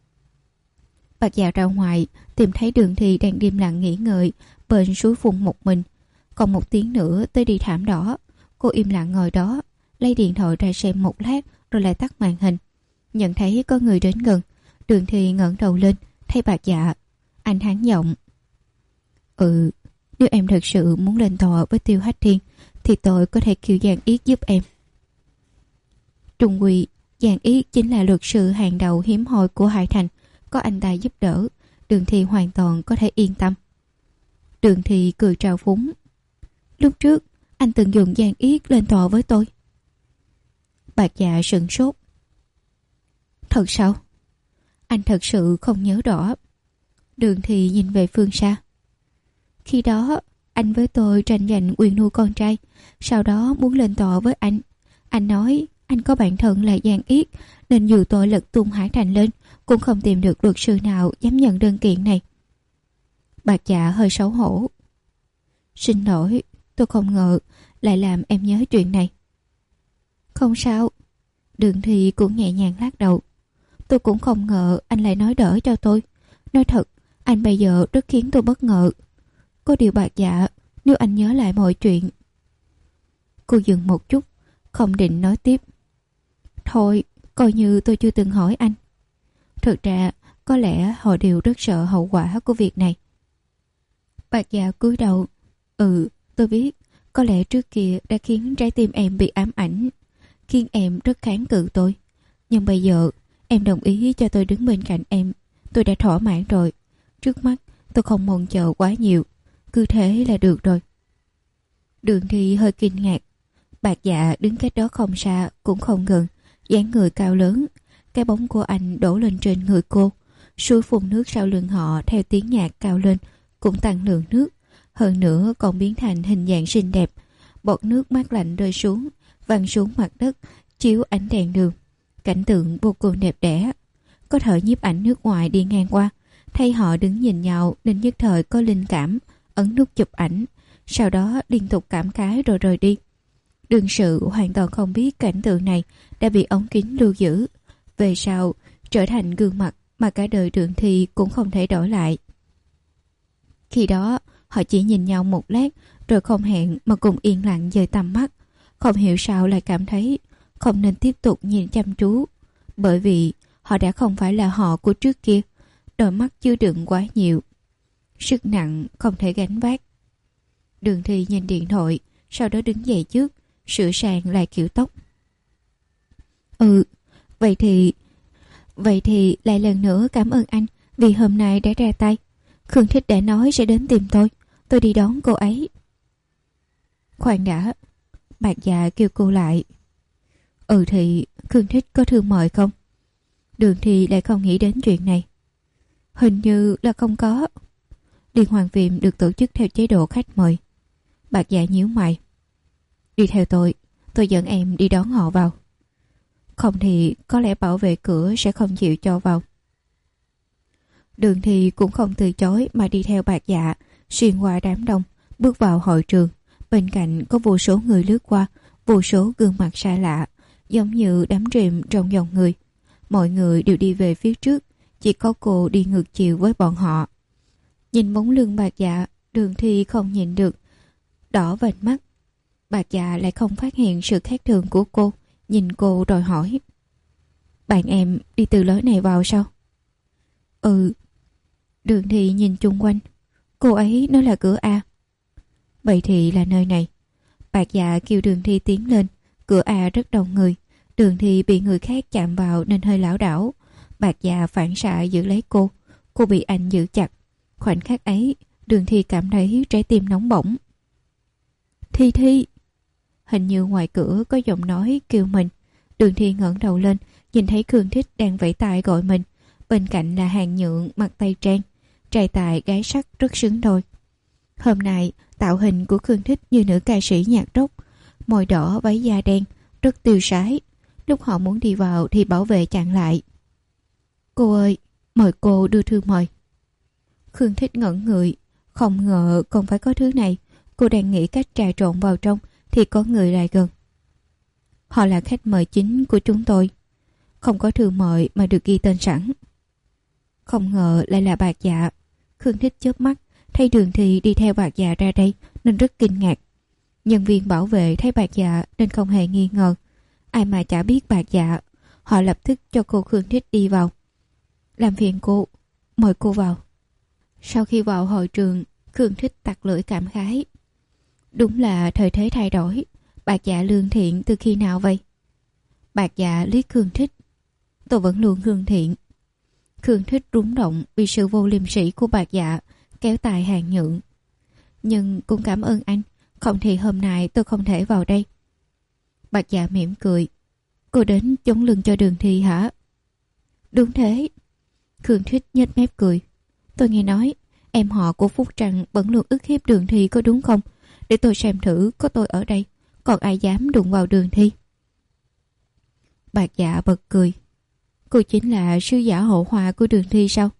Bạc Dạ ra ngoài tìm thấy Đường Thi đang điềm lặng nghỉ ngơi bên suối phun một mình. Còn một tiếng nữa tới đi thảm đỏ. Cô im lặng ngồi đó, lấy điện thoại ra xem một lát rồi lại tắt màn hình. Nhận thấy có người đến gần, Đường Thi ngẩng đầu lên, thấy Bạc Dạ. Anh hắn giọng. Ừ, nếu em thật sự muốn lên tòa với Tiêu Hách Thiên thì tôi có thể kêu Giang Yết giúp em. Trung quy, Giang Yết chính là luật sư hàng đầu hiếm hoi của Hải Thành. Có anh ta giúp đỡ, Đường Thi hoàn toàn có thể yên tâm. Đường Thi cười trào phúng. Lúc trước, anh từng dùng Giang Yết lên tòa với tôi. Bạc Dạ sửng sốt. Thật sao? Anh thật sự không nhớ rõ. Đường Thi nhìn về phương xa. Khi đó, anh với tôi tranh giành quyền nuôi con trai, sau đó muốn lên tòa với anh. Anh nói anh có bạn thân là Giang Yết, nên dù tôi lật tung Hải Thành lên, cũng không tìm được luật sư nào dám nhận đơn kiện này. Bạc Dạ hơi xấu hổ. Xin lỗi, tôi không ngờ lại làm em nhớ chuyện này. Không sao. Đường Thi cũng nhẹ nhàng lắc đầu. Tôi cũng không ngờ anh lại nói đỡ cho tôi. Nói thật, anh bây giờ rất khiến tôi bất ngờ. Có điều Bạc Dạ, nếu anh nhớ lại mọi chuyện. Cô dừng một chút, không định nói tiếp. Thôi, coi như tôi chưa từng hỏi anh. Thực ra, có lẽ họ đều rất sợ hậu quả của việc này. Bạc Dạ cúi đầu. Ừ, tôi biết, có lẽ trước kia đã khiến trái tim em bị ám ảnh, khiến em rất kháng cự tôi. Nhưng bây giờ, em đồng ý cho tôi đứng bên cạnh em. Tôi đã thỏa mãn rồi. Trước mắt, tôi không mong chờ quá nhiều. Cứ thế là được rồi. Đường Thi hơi kinh ngạc. Bạc Dạ đứng cách đó không xa, cũng không gần, dáng người cao lớn. Cái bóng của anh đổ lên trên người cô. Suối phun nước sau lưng họ theo tiếng nhạc cao lên, cũng tăng lượng nước. Hơn nữa còn biến thành hình dạng xinh đẹp. Bọt nước mát lạnh rơi xuống, văng xuống mặt đất, chiếu ánh đèn đường. Cảnh tượng vô cùng đẹp đẽ. Có thợ nhiếp ảnh nước ngoài đi ngang qua, thấy họ đứng nhìn nhau nên nhất thời có linh cảm, ấn nút chụp ảnh, sau đó liên tục cảm khái rồi rời đi. Đương sự hoàn toàn không biết cảnh tượng này đã bị ống kính lưu giữ, về sau trở thành gương mặt mà cả đời Đường Thi cũng không thể đổi lại. Khi đó họ chỉ nhìn nhau một lát rồi không hẹn mà cùng yên lặng dời tầm mắt. Không hiểu sao lại cảm thấy không nên tiếp tục nhìn chăm chú, bởi vì họ đã không phải là họ của trước kia. Đôi mắt chứa đựng quá nhiều, sức nặng không thể gánh vác. Đường Thi nhìn điện thoại, sau đó đứng dậy trước, sửa sang lại kiểu tóc. Ừ, vậy thì... Vậy thì lại lần nữa cảm ơn anh vì hôm nay đã ra tay. Khương Thích đã nói sẽ đến tìm tôi, tôi đi đón cô ấy. Khoan đã, Bạc Dạ kêu cô lại. Ừ thì Khương Thích có thư mời không? Đường Thi lại không nghĩ đến chuyện này. Hình như là không có. Liên hoan phim được tổ chức theo chế độ khách mời. Bạc Dạ nhíu mày. Đi theo tôi, tôi dẫn em đi đón họ vào. Không thì có lẽ bảo vệ cửa sẽ không chịu cho vào. Đường Thi cũng không từ chối mà đi theo Bạc Dạ, xuyên qua đám đông, bước vào hội trường. Bên cạnh có vô số người lướt qua, vô số gương mặt xa lạ, giống như đám rìm trong dòng người. Mọi người đều đi về phía trước, chỉ có cô đi ngược chiều với bọn họ. Nhìn bóng lưng Bạc Dạ, Đường Thi không nhìn được, đỏ vành mắt. Bạc Dạ lại không phát hiện sự khác thường của cô, nhìn cô rồi hỏi. Bạn em đi từ lối này vào sao? Ừ. Đường Thi nhìn chung quanh, cô ấy nói là cửa A. Vậy thì là nơi này. Bạc Dạ kêu Đường Thi tiến lên. Cửa A rất đông người. Đường Thi bị người khác chạm vào nên hơi lảo đảo. Bạc Dạ phản xạ giữ lấy cô. Cô bị anh giữ chặt. Khoảnh khắc ấy, Đường Thi cảm thấy trái tim nóng bỏng. Thi Thi. Hình như ngoài cửa có giọng nói kêu mình. Đường Thi ngẩng đầu lên, nhìn thấy Khương Thích đang vẫy tay gọi mình. Bên cạnh là Hàng Nhượng mặc tây trang, trai tài gái sắc rất xứng đôi. Hôm nay tạo hình của Khương Thích như nữ ca sĩ nhạc rock, môi đỏ váy da đen, rất tiêu sái. Lúc họ muốn đi vào thì bảo vệ chặn lại. Cô ơi, mời cô đưa thư mời. Khương Thích ngẩn người, không ngờ còn phải có thứ này. Cô đang nghĩ cách trà trộn vào trong thì có người lại gần. Họ là khách mời chính của chúng tôi. Không có thư mời mà được ghi tên sẵn. Không ngờ lại là Bạc Dạ. Khương Thích chớp mắt, thấy Đường Thi đi theo Bạc Dạ ra đây nên rất kinh ngạc. Nhân viên bảo vệ thấy Bạc Dạ nên không hề nghi ngờ. Ai mà chả biết Bạc Dạ. Họ lập tức cho cô Khương Thích đi vào. Làm phiền cô, mời cô vào. Sau khi vào hội trường, Khương Thích tặc lưỡi cảm khái. Đúng là thời thế thay đổi. Bạc Dạ lương thiện từ khi nào vậy? Bạc Dạ liếc Khương Thích. Tôi vẫn luôn lương thiện. Khương Thích rúng động vì sự vô liêm sỉ của Bạc Dạ, kéo tài Hàng Nhượng. Nhưng cũng cảm ơn anh, không thì hôm nay tôi không thể vào đây. Bạc Dạ mỉm cười. Cô đến chống lưng cho Đường Thi hả? Đúng thế. Khương Thích nhếch mép cười. Tôi nghe nói em họ của Phúc Trăng vẫn luôn ức hiếp Đường Thi có đúng không? Để tôi xem thử, có tôi ở đây còn ai dám đụng vào Đường Thi. Bạc Dạ bật cười. Cô chính là sư giả hộ họa của Đường Thi sao?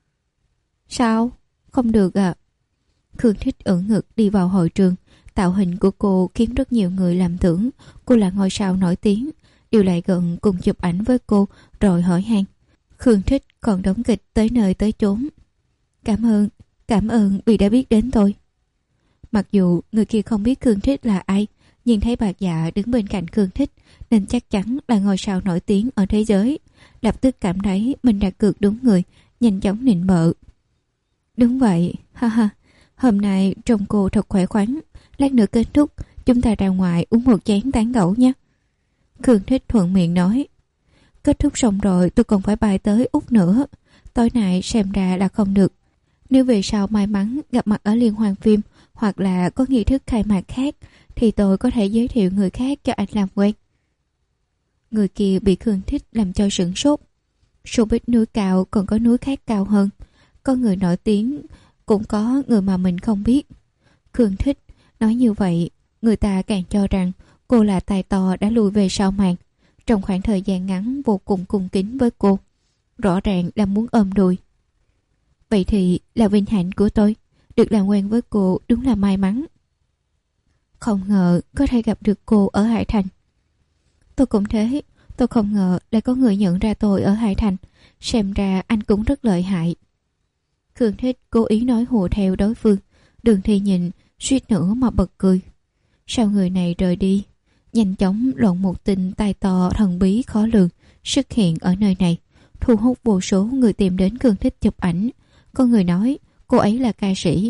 Sao? Không được à? Khương Thích ưỡn ngực đi vào hội trường. Tạo hình của cô khiến rất nhiều người làm tưởng cô là ngôi sao nổi tiếng, đều lại gần cùng chụp ảnh với cô rồi hỏi han. Khương Thích còn đóng kịch tới nơi tới chốn. Cảm ơn, cảm ơn vì đã biết đến tôi. Mặc dù người kia không biết Khương Thích là ai, nhưng thấy Bạc Dạ đứng bên cạnh Khương Thích nên chắc chắn là ngôi sao nổi tiếng ở thế giới. Lập tức cảm thấy mình đã cược đúng người, nhanh chóng nịnh bợ. Đúng vậy, ha ha, hôm nay trông cô thật khỏe khoắn. Lát nữa kết thúc, chúng ta ra ngoài uống một chén tán gẫu nhé. Khương Thích thuận miệng nói. Kết thúc xong rồi tôi còn phải bay tới Úc nữa. Tối nay xem ra là không được. Nếu về sau may mắn gặp mặt ở liên hoan phim hoặc là có nghi thức khai mạc khác thì tôi có thể giới thiệu người khác cho anh làm quen. Người kia bị Khương Thích làm cho sửng sốt. Showbiz núi cao còn có núi khác cao hơn. Có người nổi tiếng, cũng có người mà mình không biết. Khương Thích nói như vậy, người ta càng cho rằng cô là tài to đã lùi về sau màn. Trong khoảng thời gian ngắn vô cùng cung kính với cô. Rõ ràng là muốn ôm đùi. Vậy thì là vinh hạnh của tôi. Được làm quen với cô đúng là may mắn. Không ngờ có thể gặp được cô ở Hải Thành. Tôi cũng thế. Tôi không ngờ lại có người nhận ra tôi ở Hải Thành. Xem ra anh cũng rất lợi hại. Khương Thích cố ý nói hùa theo đối phương. Đường Thi nhìn suýt nữa mà bật cười. Sao người này rời đi? Nhanh chóng lộn một tình tài to thần bí khó lường xuất hiện ở nơi này, thu hút vô số người tìm đến Khương Thích chụp ảnh. Có người nói cô ấy là ca sĩ,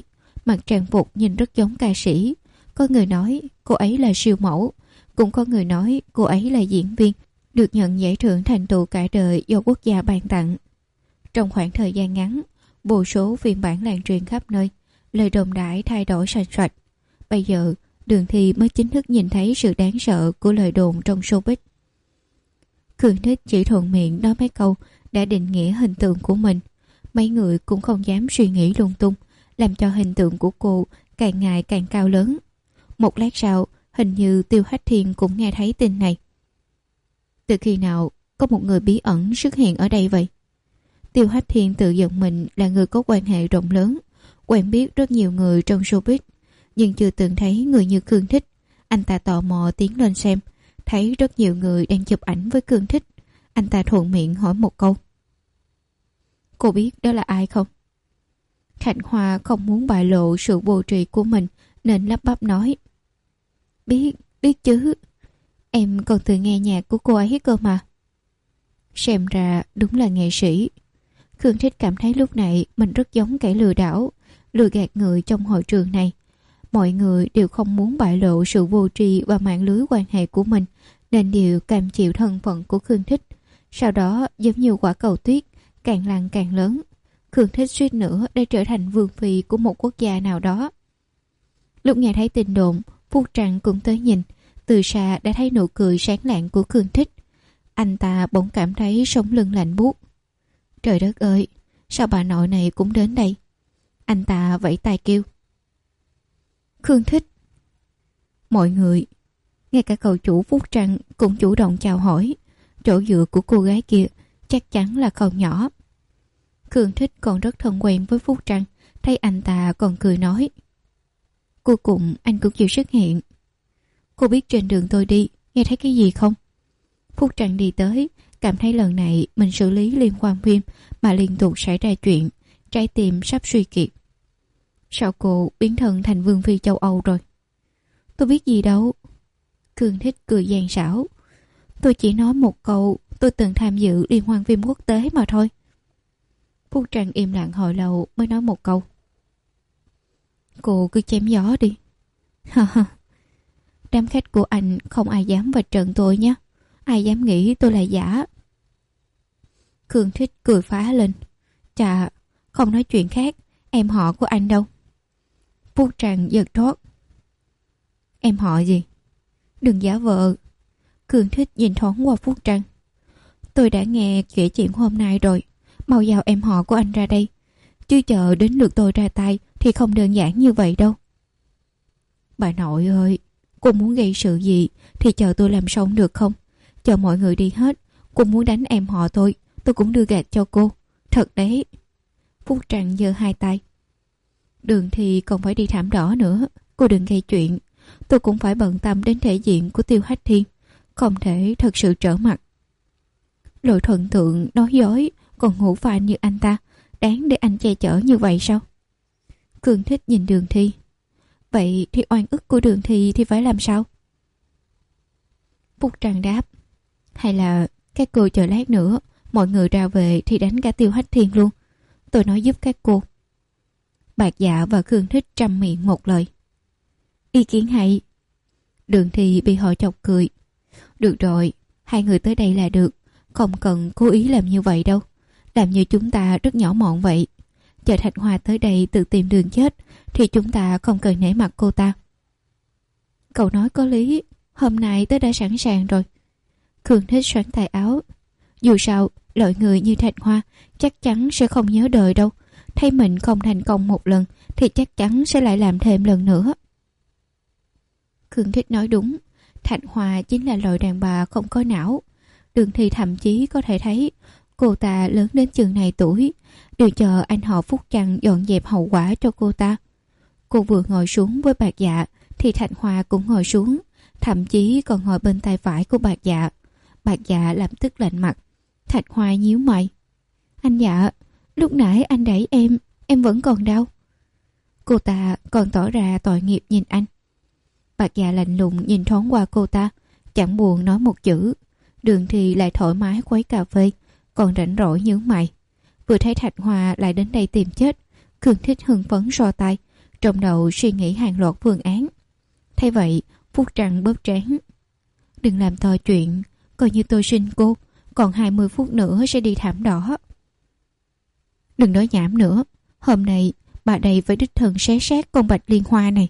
mặc trang phục nhìn rất giống ca sĩ. Có người nói cô ấy là siêu mẫu, cũng có người nói cô ấy là diễn viên, được nhận giải thưởng thành tựu cả đời do quốc gia ban tặng. Trong khoảng thời gian ngắn, vô số phiên bản lan truyền khắp nơi, lời đồn đại thay đổi sành soạch. Bây giờ, Đường Thi mới chính thức nhìn thấy sự đáng sợ của lời đồn trong showbiz. Khương Thích chỉ thuận miệng nói mấy câu đã định nghĩa hình tượng của mình. Mấy người cũng không dám suy nghĩ lung tung, làm cho hình tượng của cô càng ngày càng cao lớn. Một lát sau, hình như Tiêu Hách Thiên cũng nghe thấy tin này. Từ khi nào có một người bí ẩn xuất hiện ở đây vậy? Tiêu Hách Thiên tự nhận mình là người có quan hệ rộng lớn, quen biết rất nhiều người trong showbiz, nhưng chưa từng thấy người như Khương Thích. Anh ta tò mò tiến lên xem, thấy rất nhiều người đang chụp ảnh với Khương Thích. Anh ta thuận miệng hỏi một câu. Cô biết đó là ai không? Thạch Hoa không muốn bại lộ sự vô tri của mình nên lắp bắp nói. Biết, biết chứ. Em còn từng nghe nhạc của cô ấy cơ mà. Xem ra đúng là nghệ sĩ. Khương Thích cảm thấy lúc này mình rất giống kẻ lừa đảo, lừa gạt người trong hội trường này. Mọi người đều không muốn bại lộ sự vô tri và mạng lưới quan hệ của mình, nên đều cam chịu thân phận của Khương Thích. Sau đó giống như quả cầu tuyết, càng lăn càng lớn. Khương Thích suýt nữa đã trở thành vương phi của một quốc gia nào đó. Lúc nghe thấy tin đồn, Phúc Trăng cũng tới nhìn, từ xa đã thấy nụ cười sáng lạng của Khương Thích. Anh ta bỗng cảm thấy sống lưng lạnh buốt. Trời đất ơi, sao bà nội này cũng đến đây? Anh ta vẫy tay kêu. Khương Thích. Mọi người, ngay cả cậu chủ Phúc Trăng cũng chủ động chào hỏi. Chỗ dựa của cô gái kia chắc chắn là không nhỏ. Khương Thích còn rất thân quen với Phúc Trăng, thấy anh ta còn cười nói. Cuối cùng anh cũng chịu xuất hiện. Cô biết trên đường tôi đi, nghe thấy cái gì không? Phúc Trăng đi tới, cảm thấy lần này mình xử lý liên quan phim mà liên tục xảy ra chuyện, trái tim sắp suy kiệt. Sao cô biến thân thành vương phi châu Âu rồi? Tôi biết gì đâu. Khương Thích cười gian xảo. Tôi chỉ nói một câu, tôi từng tham dự liên hoan phim quốc tế mà thôi. Phúc Trăng im lặng hồi lâu mới nói một câu. Cô cứ chém gió đi. Đám khách của anh không ai dám vạch trần tôi nhé. Ai dám nghĩ tôi là giả. Khương Thích cười phá lên. Chà, không nói chuyện khác. Em họ của anh đâu? Phúc Trăng giật thót. Em họ gì? Đừng giả vờ. Khương Thích nhìn thoáng qua Phúc Trăng. Tôi đã nghe kể chuyện hôm nay rồi. Mau giao em họ của anh ra đây. Chứ chờ đến lượt tôi ra tay thì không đơn giản như vậy đâu. Bà nội ơi, cô muốn gây sự gì thì chờ tôi làm xong được không? Chờ mọi người đi hết, cô muốn đánh em họ tôi, tôi cũng đưa gạt cho cô. Thật đấy. Phúc Trăng giơ hai tay. Đường thì còn phải đi thảm đỏ nữa. Cô đừng gây chuyện. Tôi cũng phải bận tâm đến thể diện của Tiêu Hách Thiên. Không thể thật sự trở mặt. Lỗi thuận tượng, nói dối, còn ngủ phanh như anh ta, đáng để anh che chở như vậy sao? Khương Thích nhìn Đường Thi. Vậy thì oan ức của Đường Thi thì phải làm sao? Phúc Trăng đáp. Hay là các cô chờ lát nữa, mọi người ra về thì đánh cả Tiêu Hách Thiên luôn. Tôi nói giúp các cô. Bạc Dạ và Khương Thích trăm miệng một lời. Ý kiến hay. Đường Thi bị họ chọc cười. Được rồi, hai người tới đây là được. Không cần cố ý làm như vậy đâu. Làm như chúng ta rất nhỏ mọn vậy. Chờ Thạch Hoa tới đây tự tìm đường chết thì chúng ta không cần nể mặt cô ta. Cậu nói có lý. Hôm nay tớ đã sẵn sàng rồi. Khương Thích xoắn tay áo. Dù sao, loại người như Thạch Hoa chắc chắn sẽ không nhớ đời đâu. Thấy mình không thành công một lần thì chắc chắn sẽ lại làm thêm lần nữa. Khương Thích nói đúng. Thạch Hoa chính là loại đàn bà không có não. Đường Thi thậm chí có thể thấy cô ta lớn đến chừng này tuổi, đều chờ anh họ Phúc Trăng dọn dẹp hậu quả cho cô ta. Cô vừa ngồi xuống với Bạc Dạ thì Thạch Hoa cũng ngồi xuống, thậm chí còn ngồi bên tay phải của Bạc Dạ. Bạc Dạ lập tức lạnh mặt. Thạch Hoa nhíu mày. Anh Dạ, lúc nãy anh đẩy em, em vẫn còn đau. Cô ta còn tỏ ra tội nghiệp nhìn anh. Bạc Dạ lạnh lùng nhìn thoáng qua cô ta, chẳng buồn nói một chữ. Đường thì lại thoải mái quấy cà phê, còn rảnh rỗi nhướng mày. Vừa thấy Thạch Hoa lại đến đây tìm chết, Khương Thích hưng phấn so tay, trong đầu suy nghĩ hàng loạt phương án. Thay vậy, Phúc Trăng bóp trán. Đừng làm to chuyện, coi như tôi sinh cô, còn hai mươi phút nữa sẽ đi thảm đỏ. Đừng nói nhảm nữa, hôm nay bà đây phải đích thân xé xác con Bạch Liên Hoa này.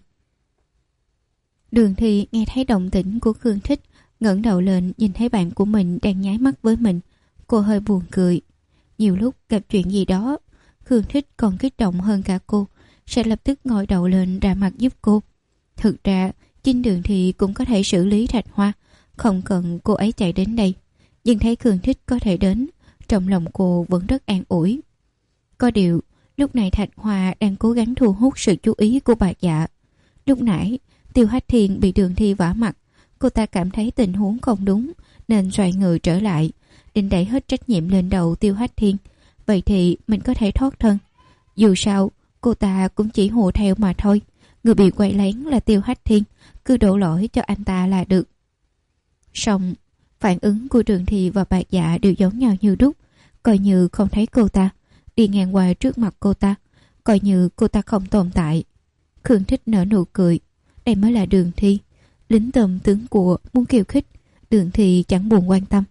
Đường Thi nghe thấy động tĩnh của Khương Thích, ngẩng đầu lên nhìn thấy bạn của mình đang nháy mắt với mình. Cô hơi buồn cười. Nhiều lúc gặp chuyện gì đó, Khương Thích còn kích động hơn cả cô, sẽ lập tức ngồi đầu lên ra mặt giúp cô. Thực ra, chính Đường Thi cũng có thể xử lý Thạch Hoa, không cần cô ấy chạy đến đây. Nhưng thấy Khương Thích có thể đến, trong lòng cô vẫn rất an ủi. Có điều, lúc này Thạch Hoa đang cố gắng thu hút sự chú ý của bà Dạ. Lúc nãy, Tiêu Hách Thiên bị Đường Thi vả mặt, cô ta cảm thấy tình huống không đúng nên xoay người trở lại, định đẩy hết trách nhiệm lên đầu Tiêu Hách Thiên. Vậy thì mình có thể thoát thân. Dù sao, cô ta cũng chỉ hùa theo mà thôi. Người bị quay lén là Tiêu Hách Thiên, cứ đổ lỗi cho anh ta là được. Song phản ứng của Đường Thi và bà Dạ đều giống nhau như đúc, coi như không thấy cô ta, đi ngang qua trước mặt cô ta, coi như cô ta không tồn tại. Khương Thích nở nụ cười. Đây mới là Đường Thi, lính tôm tướng của muốn khiêu khích, Đường Thi chẳng buồn quan tâm.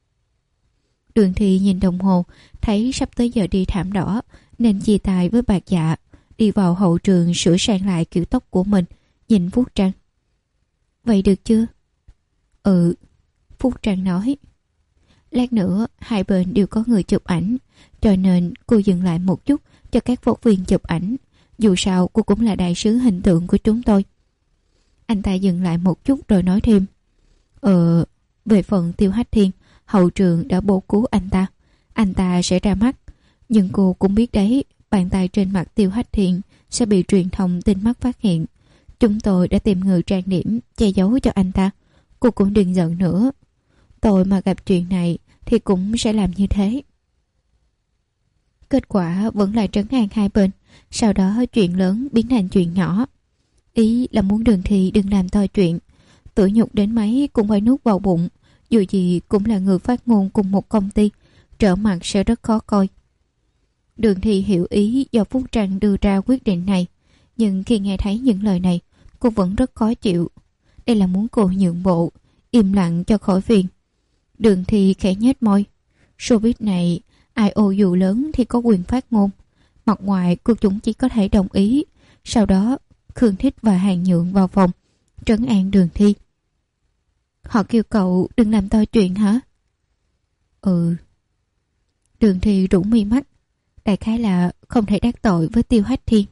Đường Thi nhìn đồng hồ, thấy sắp tới giờ đi thảm đỏ, nên chia tay với bà Dạ, đi vào hậu trường sửa sang lại kiểu tóc của mình, nhìn Phúc Trăng. Vậy được chưa? Ừ, Phúc Trăng nói. Lát nữa hai bên đều có người chụp ảnh, cho nên cô dừng lại một chút cho các phóng viên chụp ảnh. Dù sao cô cũng là đại sứ hình tượng của chúng tôi. Anh ta dừng lại một chút rồi nói thêm. Ờ, về phần Tiêu Hách Thiên, hậu trường đã bố cứu anh ta. Anh ta sẽ ra mắt. Nhưng cô cũng biết đấy, bàn tay trên mặt Tiêu Hách Thiên sẽ bị truyền thông tin mắt phát hiện. Chúng tôi đã tìm người trang điểm, che giấu cho anh ta. Cô cũng đừng giận nữa. Tôi mà gặp chuyện này thì cũng sẽ làm như thế. Kết quả vẫn là trấn an hai bên. Sau đó chuyện lớn biến thành chuyện nhỏ. Ý là muốn Đường Thi đừng làm to chuyện. Tủi nhục đến mấy cũng phải nuốt vào bụng. Dù gì cũng là người phát ngôn cùng một công ty, trở mặt sẽ rất khó coi. Đường Thi hiểu ý do Phúc Trăng đưa ra quyết định này, nhưng khi nghe thấy những lời này, cô vẫn rất khó chịu. Đây là muốn cô nhượng bộ, im lặng cho khỏi phiền. Đường Thi khẽ nhếch môi. Showbiz này, ai ô dù lớn thì có quyền phát ngôn. Mặt ngoài cô chúng chỉ có thể đồng ý. Sau đó, Khương Thích và Hàn Nhượng vào phòng, trấn an Đường Thi. Họ kêu cậu đừng làm to chuyện hả? Ừ. Đường Thi rũ mi mắt. Đại khái là không thể đắc tội với Tiêu Hách Thiên.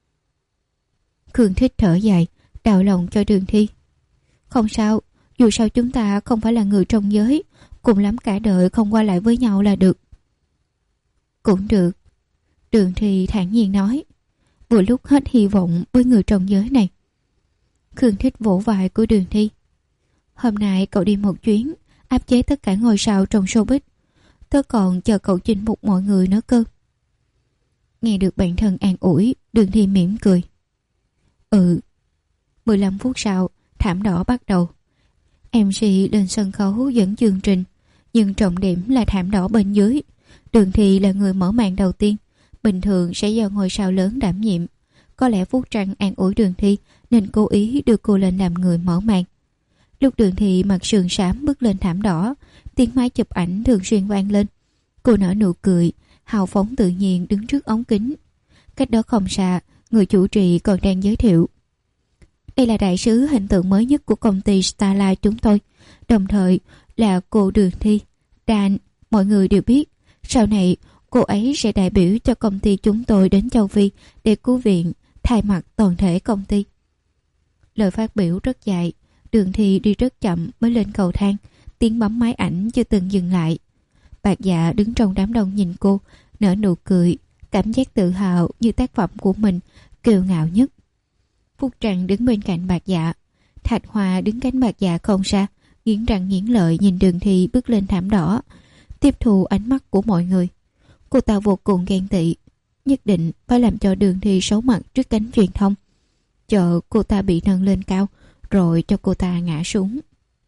Khương Thích thở dài, đau lòng cho Đường Thi. Không sao, dù sao chúng ta không phải là người trong giới, cùng lắm cả đời không qua lại với nhau là được. Cũng được. Đường Thi thản nhiên nói. Vừa lúc hết hy vọng với người trong giới này. Khương Thích vỗ vai của Đường Thi. Hôm nay cậu đi một chuyến, áp chế tất cả ngôi sao trong showbiz. Tớ còn chờ cậu chinh phục mọi người nữa cơ. Nghe được bạn thân an ủi, Đường Thi mỉm cười. Ừ. mười lăm phút sau, thảm đỏ bắt đầu. em xê lên sân khấu dẫn chương trình, nhưng trọng điểm là thảm đỏ bên dưới. Đường Thi là người mở màn đầu tiên, bình thường sẽ do ngôi sao lớn đảm nhiệm. Có lẽ Phúc Trăng an ủi Đường Thi nên cố ý đưa cô lên làm người mở màn. Lúc Đường Thi mặc sườn xám bước lên thảm đỏ, tiếng máy chụp ảnh thường xuyên vang lên. Cô nở nụ cười, hào phóng tự nhiên đứng trước ống kính. Cách đó không xa, người chủ trì còn đang giới thiệu. Đây là đại sứ hình tượng mới nhất của công ty Starlight chúng tôi, đồng thời là cô Đường Thi. Dan, mọi người đều biết, sau này cô ấy sẽ đại biểu cho công ty chúng tôi đến châu Phi để cứu viện, thay mặt toàn thể công ty. Lời phát biểu rất dài, Đường Thi đi rất chậm mới lên cầu thang, tiếng bấm máy ảnh chưa từng dừng lại. Bạc Dạ đứng trong đám đông nhìn cô, nở nụ cười, cảm giác tự hào như tác phẩm của mình, kiêu ngạo nhất. Phúc Trăng đứng bên cạnh Bạc Dạ, Thạch Hoa đứng cạnh Bạc Dạ không xa, nghiến răng nghiến lợi nhìn Đường Thi bước lên thảm đỏ, tiếp thu ánh mắt của mọi người. Cô ta vô cùng ghen tị, nhất định phải làm cho Đường Thi xấu mặt trước cánh truyền thông, chờ cô ta bị nâng lên cao, rồi cho cô ta ngã xuống.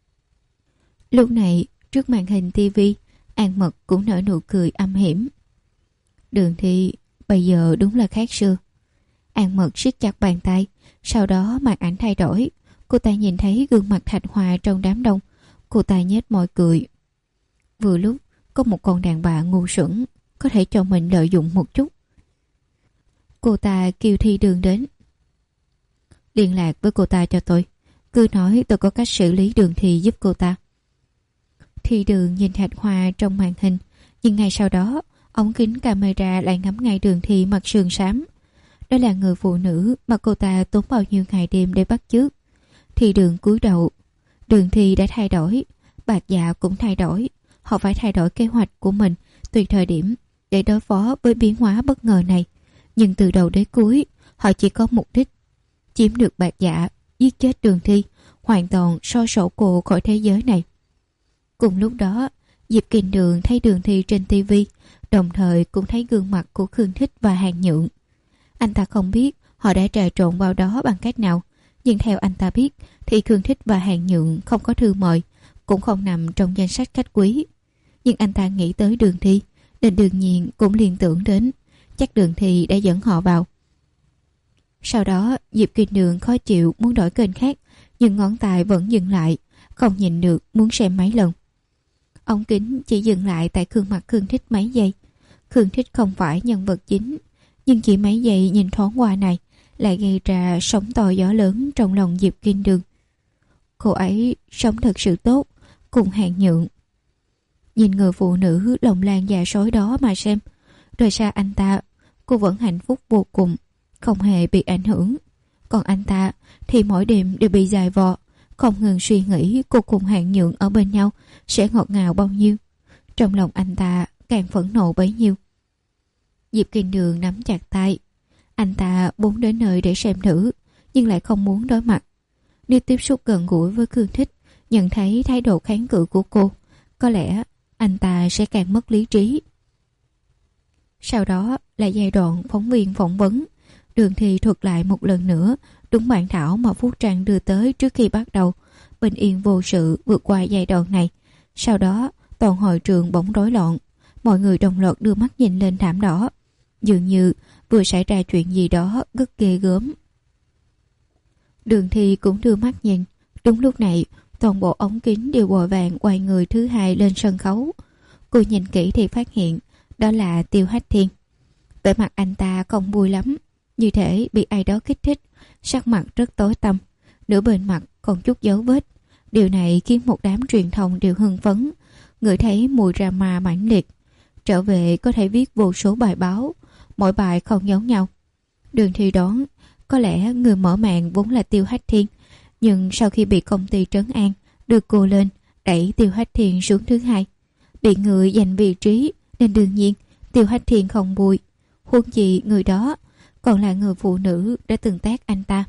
Lúc này, trước màn hình tivi, An Mật cũng nở nụ cười âm hiểm. Đường Thi bây giờ đúng là khác xưa. An Mật siết chặt bàn tay. Sau đó màn ảnh thay đổi. Cô ta nhìn thấy gương mặt Thạch Hòa trong đám đông. Cô ta nhếch môi cười. Vừa lúc có một con đàn bà ngu xuẩn có thể cho mình lợi dụng một chút. Cô ta kêu Thi Đường đến. Liên lạc với cô ta cho tôi. Cứ nói tôi có cách xử lý Đường Thi giúp cô ta. Thi Đường nhìn Thạch Hòa trong màn hình. Nhưng ngay sau đó ống kính camera lại ngắm ngay Đường Thi mặt sườn xám. Đó là người phụ nữ mà cô ta tốn bao nhiêu ngày đêm để bắt chước. Thi Đường cúi đầu. Đường Thi đã thay đổi. Bạc Dạ cũng thay đổi. Họ phải thay đổi kế hoạch của mình tùy thời điểm để đối phó với biến hóa bất ngờ này. Nhưng từ đầu đến cuối họ chỉ có mục đích chiếm được Bạc Dạ, giết chết Đường Thi, hoàn toàn xóa sổ cô khỏi thế giới này. Cùng lúc đó, Diệp Kinh Đường thấy Đường Thi trên tivi, đồng thời cũng thấy gương mặt của Khương Thích và Hàn Nhượng. Anh ta không biết họ đã trà trộn vào đó bằng cách nào, nhưng theo anh ta biết thì Khương Thích và Hàn Nhượng không có thư mời, cũng không nằm trong danh sách khách quý. Nhưng anh ta nghĩ tới Đường Thi, nên đương nhiên cũng liên tưởng đến chắc Đường Thi đã dẫn họ vào. Sau đó Diệp Kinh Đường khó chịu muốn đổi kênh khác, nhưng ngón tay vẫn dừng lại, không nhìn được muốn xem mấy lần. Ống kính chỉ dừng lại tại gương mặt Khương Thích mấy giây. Khương Thích không phải nhân vật chính, nhưng chỉ mấy giây nhìn thoáng qua này lại gây ra sóng to gió lớn trong lòng Diệp Kinh Đường. Cô ấy sống thật sự tốt cùng Hàn Nhượng. Nhìn người phụ nữ lòng lan dạ sói đó mà xem, rời xa anh ta, cô vẫn hạnh phúc vô cùng, không hề bị ảnh hưởng. Còn anh ta thì mỗi đêm đều bị dài vò, không ngừng suy nghĩ cô cùng Hàn Nhượng ở bên nhau sẽ ngọt ngào bao nhiêu. Trong lòng anh ta càng phẫn nộ bấy nhiêu. Diệp Kinh Đường nắm chặt tay. Anh ta muốn đến nơi để xem thử, nhưng lại không muốn đối mặt. Nếu tiếp xúc gần gũi với Khương Thích, nhận thấy thái độ kháng cự của cô, có lẽ anh ta sẽ càng mất lý trí. Sau đó là giai đoạn phóng viên phỏng vấn. Đường Thi thuật lại một lần nữa đúng bản thảo mà Phúc Trăng đưa tới trước khi bắt đầu. Bình yên vô sự vượt qua giai đoạn này. Sau đó toàn hội trường bỗng rối loạn. Mọi người đồng loạt đưa mắt nhìn lên thảm đỏ. Dường như vừa xảy ra chuyện gì đó rất ghê gớm. Đường Thi cũng đưa mắt nhìn. Đúng lúc này toàn bộ ống kính đều vội vàng quay người thứ hai lên sân khấu. Cô nhìn kỹ thì phát hiện đó là Tiêu Hách Thiên. Vẻ mặt anh ta không vui lắm, như thể bị ai đó kích thích, sắc mặt rất tối tăm, nửa bên mặt còn chút dấu vết. Điều này khiến một đám truyền thông đều hưng phấn, ngửi thấy mùi drama mãnh liệt. Trở về có thể viết vô số bài báo, mỗi bài không giống nhau. Đường Thi đoán có lẽ người mở màn vốn là Tiêu Hách Thiên, nhưng sau khi bị công ty trấn an, đưa cô lên, đẩy Tiêu Hách Thiên xuống thứ hai. Bị người giành vị trí nên đương nhiên Tiêu Hách Thiên không vui. Huống chi người đó còn là người phụ nữ đã từng tác anh ta.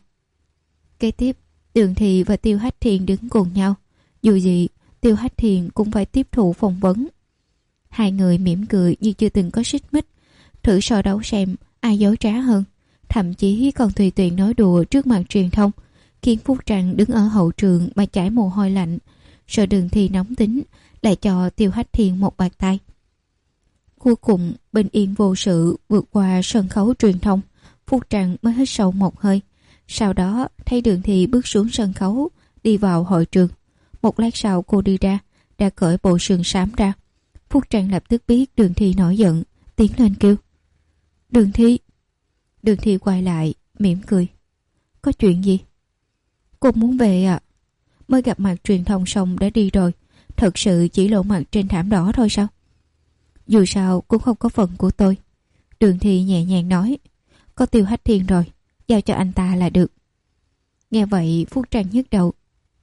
Kế tiếp, Đường Thi và Tiêu Hách Thiên đứng cùng nhau. Dù gì, Tiêu Hách Thiên cũng phải tiếp thụ phỏng vấn. Hai người mỉm cười như chưa từng có xích mích, thử so đấu xem ai dối trá hơn. Thậm chí còn tùy tiện nói đùa trước mặt truyền thông, khiến Phúc Trăng đứng ở hậu trường mà chảy mồ hôi lạnh. Sợ Đường Thi nóng tính, lại cho Tiêu Hách Thiên một bạt tay. Cuối cùng, bình yên vô sự vượt qua sân khấu truyền thông. Phúc Trăng mới hít sâu một hơi. Sau đó thấy Đường Thi bước xuống sân khấu, đi vào hội trường. Một lát sau cô đi ra, đã cởi bộ sườn xám ra. Phúc Trăng lập tức biết Đường Thi nổi giận, tiến lên kêu: Đường Thi. Đường Thi quay lại, mỉm cười: Có chuyện gì? Cô muốn về à? Mới gặp mặt truyền thông xong đã đi rồi, thật sự chỉ lộ mặt trên thảm đỏ thôi sao? Dù sao cũng không có phần của tôi. Đường Thi nhẹ nhàng nói: Có Tiêu Hách Thiên rồi, giao cho anh ta là được. Nghe vậy Phúc Trăng nhức đầu: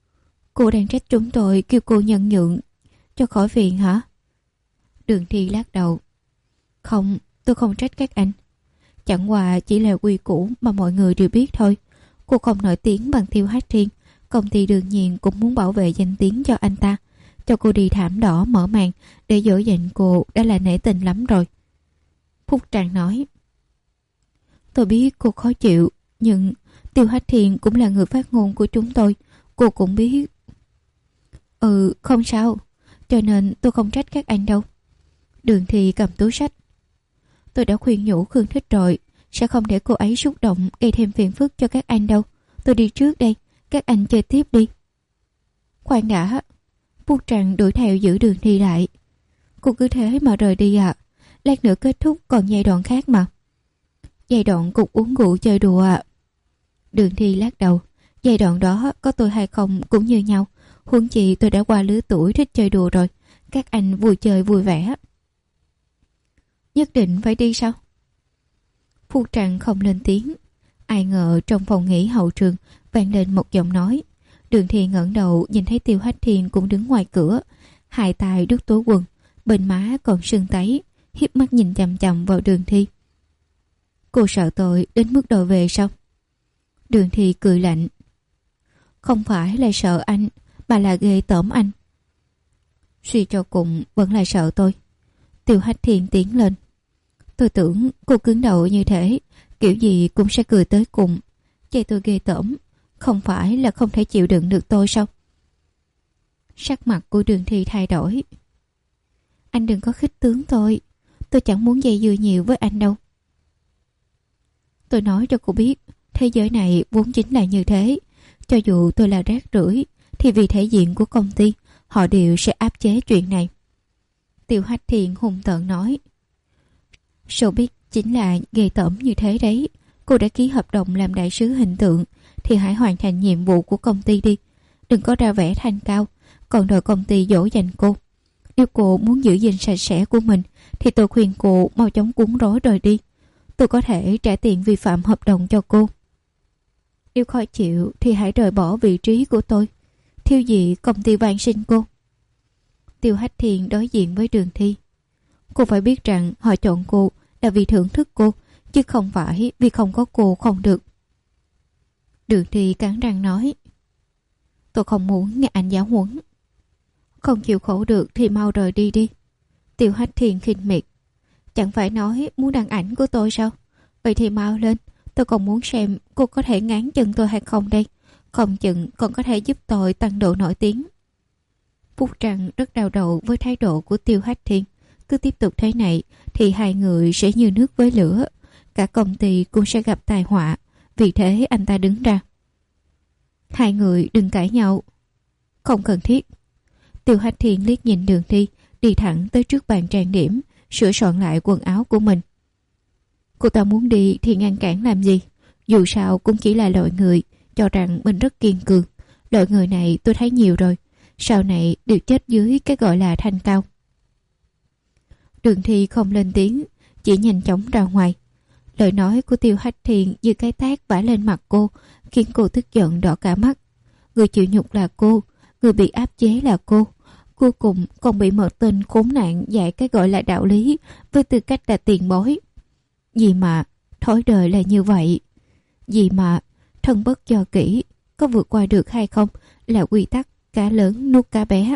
Cô đang trách chúng tôi kêu cô nhân nhượng cho khỏi phiền hả? Đường Thi lắc đầu: Không, tôi không trách các anh. Chẳng qua chỉ là quy củ mà mọi người đều biết thôi. Cô không nổi tiếng bằng Tiêu Hách Thiên, công ty đương nhiên cũng muốn bảo vệ danh tiếng cho anh ta. Cho cô đi thảm đỏ mở màn để dỗ dành cô đã là nể tình lắm rồi. Phúc Trăng nói: Tôi biết cô khó chịu, nhưng Tiêu Hách Thiên cũng là người phát ngôn của chúng tôi, cô cũng biết. Ừ, không sao, cho nên tôi không trách các anh đâu. Đường Thi cầm túi sách: Tôi đã khuyên nhủ Khương Thích rồi, sẽ không để cô ấy xúc động gây thêm phiền phức cho các anh đâu. Tôi đi trước đây, các anh chơi tiếp đi. Khoan đã. Phúc Trần đuổi theo giữ Đường Thi lại. Cô cứ thế mà rời đi à? Lát nữa kết thúc còn giai đoạn khác mà. Giai đoạn cục uống rượu chơi đùa à? Đường Thi lắc đầu. Giai đoạn đó có tôi hay không cũng như nhau. Huống chi tôi đã qua lứa tuổi thích chơi đùa rồi. Các anh vui chơi vui vẻ. Nhất định phải đi sao? Phúc Trần không lên tiếng. Ai ngờ trong phòng nghỉ hậu trường vang lên một giọng nói. Đường Thi ngẩng đầu nhìn thấy Tiêu Hách Thiên cũng đứng ngoài cửa, hai tay đút túi quần, bên má còn sưng tấy, hiếp mắt nhìn chằm chằm vào Đường Thi. Cô sợ tôi đến mức đòi về sao? Đường Thi cười lạnh. Không phải là sợ anh, mà là ghê tởm anh. Suy cho cùng vẫn là sợ tôi. Tiêu Hách Thiên tiến lên. Tôi tưởng cô cứng đầu như thế, kiểu gì cũng sẽ cười tới cùng. Chê tôi ghê tởm, không phải là không thể chịu đựng được tôi sao? Sắc mặt của Đường Thi thay đổi. Anh đừng có khích tướng tôi. Tôi chẳng muốn dây dưa nhiều với anh đâu. Tôi nói cho cô biết, thế giới này vốn chính là như thế. Cho dù tôi là rác rưởi, thì vì thể diện của công ty, họ đều sẽ áp chế chuyện này. Tiêu Hách Thiên hung tợn nói. Showbiz chính là ghê tởm như thế đấy. Cô đã ký hợp đồng làm đại sứ hình tượng, thì hãy hoàn thành nhiệm vụ của công ty đi. Đừng có ra vẻ thanh cao, còn đòi công ty dỗ dành cô. Nếu cô muốn giữ gìn sạch sẽ của mình, thì tôi khuyên cô mau chóng cuốn rối rời đi. Tôi có thể trả tiền vi phạm hợp đồng cho cô. Nếu khó chịu thì hãy rời bỏ vị trí của tôi. Thiêu gì công ty van xin cô. Tiêu Hách Thiên đối diện với Đường Thi. Cô phải biết rằng họ chọn cô là vì thưởng thức cô, chứ không phải vì không có cô không được. Đường Thi cắn răng nói. Tôi không muốn nghe anh giáo huấn. Không chịu khổ được thì mau rời đi đi. Tiêu Hách Thiên khinh miệt. Chẳng phải nói muốn đăng ảnh của tôi sao? Vậy thì mau lên. Tôi còn muốn xem cô có thể ngáng chân tôi hay không đây. Không chừng còn có thể giúp tôi tăng độ nổi tiếng. Phúc Trần rất đau đầu với thái độ của Tiêu Hách Thiên. Cứ tiếp tục thế này thì hai người sẽ như nước với lửa. Cả công ty cũng sẽ gặp tai họa. Vì thế anh ta đứng ra. Hai người đừng cãi nhau. Không cần thiết. Tiêu Hách Thiên liếc nhìn Đường Thi, đi thẳng tới trước bàn trang điểm, sửa soạn lại quần áo của mình. Cô ta muốn đi thì ngăn cản làm gì? Dù sao cũng chỉ là loại người cho rằng mình rất kiên cường. Loại người này tôi thấy nhiều rồi. Sau này đều chết dưới cái gọi là thanh cao. Đường Thi không lên tiếng, chỉ nhanh chóng ra ngoài. Lời nói của Tiêu Hách Thiên như cái tát vả lên mặt cô, khiến cô tức giận đỏ cả mắt. Người chịu nhục là cô, người bị áp chế là cô. Cuối cùng còn bị một tên khốn nạn dạy cái gọi là đạo lý với tư cách là tiền bối. Gì mà thói đời là như vậy. Gì mà thân bất do kỹ, có vượt qua được hay không là quy tắc cá lớn nuốt cá bé.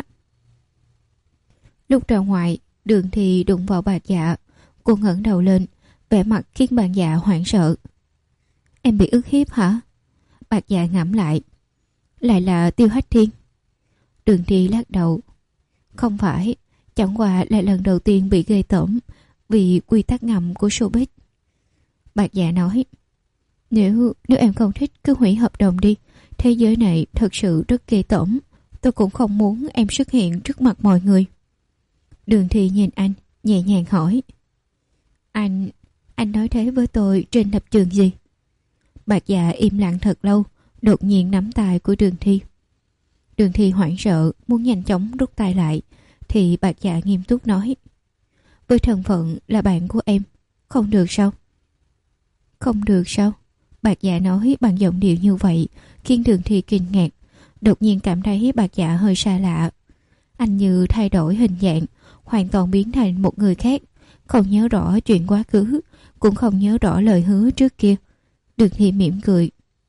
Lúc ra ngoài, Đường Thi đụng vào bà Dạ. Cô ngẩng đầu lên, vẻ mặt khiến bà Dạ hoảng sợ. Em bị ức hiếp hả? Bà Dạ ngẫm lại. Lại là Tiêu Hách Thiên. Đường Thi lắc đầu. Không phải, chẳng qua là lần đầu tiên bị ghê tởm vì quy tắc ngầm của showbiz. Bà Dạ nói. Nếu nếu em không thích cứ hủy hợp đồng đi. Thế giới này thật sự rất ghê tởm. Tôi cũng không muốn em xuất hiện trước mặt mọi người. Đường Thi nhìn anh, nhẹ nhàng hỏi. Anh, anh nói thế với tôi trên lập trường gì? Bạch Dạ im lặng thật lâu, đột nhiên nắm tay của Đường Thi. Đường Thi hoảng sợ, muốn nhanh chóng rút tay lại, thì Bạch Dạ nghiêm túc nói. Với thân phận là bạn của em, không được sao? Không được sao? Bạch Dạ nói bằng giọng điệu như vậy, khiến Đường Thi kinh ngạc. Đột nhiên cảm thấy Bạch Dạ hơi xa lạ. Anh như thay đổi hình dạng, hoàn toàn biến thành một người khác, không nhớ rõ chuyện quá khứ, cũng không nhớ rõ lời hứa trước kia. Đường Thi mỉm cười.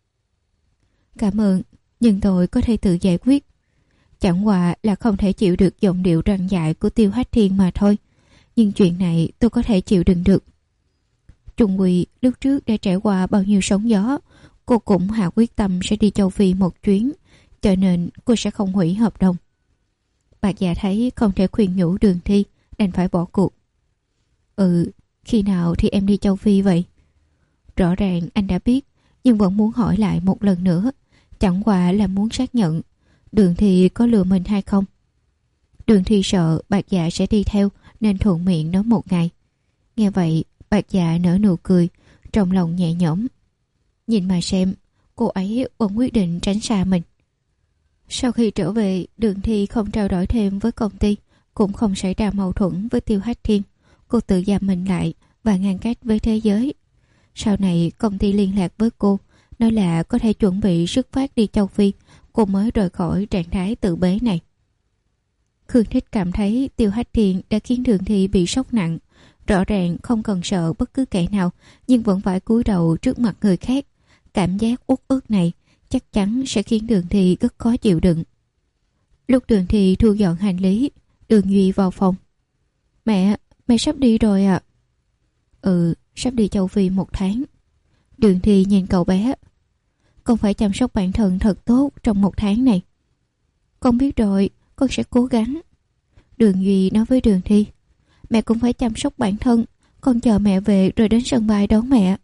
Cảm ơn, nhưng tôi có thể tự giải quyết. Chẳng qua là không thể chịu được giọng điệu răn dạy của Tiêu Hách Thiên mà thôi. Nhưng chuyện này tôi có thể chịu đựng được. Trung Quỳ lúc trước đã trải qua bao nhiêu sóng gió, cô cũng hạ quyết tâm sẽ đi châu Phi một chuyến, cho nên cô sẽ không hủy hợp đồng. Bạch Dạ thấy không thể khuyên nhủ Đường Thi, đành phải bỏ cuộc. Ừ, khi nào thì em đi châu Phi vậy? Rõ ràng anh đã biết, nhưng vẫn muốn hỏi lại một lần nữa. Chẳng qua là muốn xác nhận Đường Thi có lừa mình hay không. Đường Thi sợ Bạch Dạ sẽ đi theo nên thuận miệng nói một ngày. Nghe vậy Bạch Dạ nở nụ cười, trong lòng nhẹ nhõm. Nhìn mà xem, cô ấy vẫn quyết định tránh xa mình. Sau khi trở về, Đường Thi không trao đổi thêm với công ty, cũng không xảy ra mâu thuẫn với Tiêu Hách Thiên. Cô tự giam mình lại và ngăn cách với thế giới. Sau này công ty liên lạc với cô, nói là có thể chuẩn bị xuất phát đi châu Phi, cô mới rời khỏi trạng thái tự bế này. Khương Thích cảm thấy Tiêu Hách Thiên đã khiến Đường Thi bị sốc nặng. Rõ ràng không cần sợ bất cứ kẻ nào, nhưng vẫn phải cúi đầu trước mặt người khác. Cảm giác uất ức này chắc chắn sẽ khiến Đường Thi rất khó chịu đựng. Lúc Đường Thi thu dọn hành lý, Đường Duy vào phòng. Mẹ, mẹ sắp đi rồi ạ. À? Ừ, sắp đi châu Phi một tháng. Đường Thi nhìn cậu bé. Con phải chăm sóc bản thân thật tốt trong một tháng này. Con biết rồi, con sẽ cố gắng. Đường Duy nói với Đường Thi. Mẹ cũng phải chăm sóc bản thân, con chờ mẹ về rồi đến sân bay đón mẹ.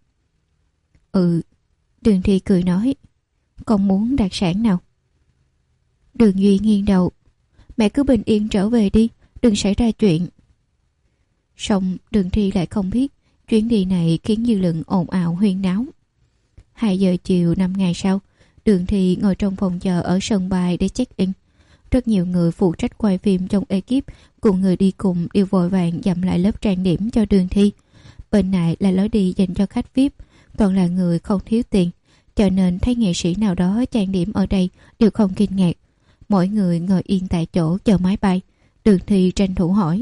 Ừ, Đường Thi cười nói. Con muốn đặc sản nào? Đường Duy nghiêng đầu. Mẹ cứ bình yên trở về đi, đừng xảy ra chuyện. Xong Đường Thi lại không biết chuyến đi này khiến dư luận ồn ào huyên náo. Hai giờ chiều năm ngày sau, Đường Thi ngồi trong phòng chờ ở sân bay để check-in. Rất nhiều người phụ trách quay phim trong ekip cùng người đi cùng đều vội vàng dặm lại lớp trang điểm cho Đường Thi. Bên này là lối đi dành cho khách vi ai pi, toàn là người không thiếu tiền, cho nên thấy nghệ sĩ nào đó trang điểm ở đây đều không kinh ngạc. Mỗi người ngồi yên tại chỗ chờ máy bay. Đường Thi tranh thủ hỏi.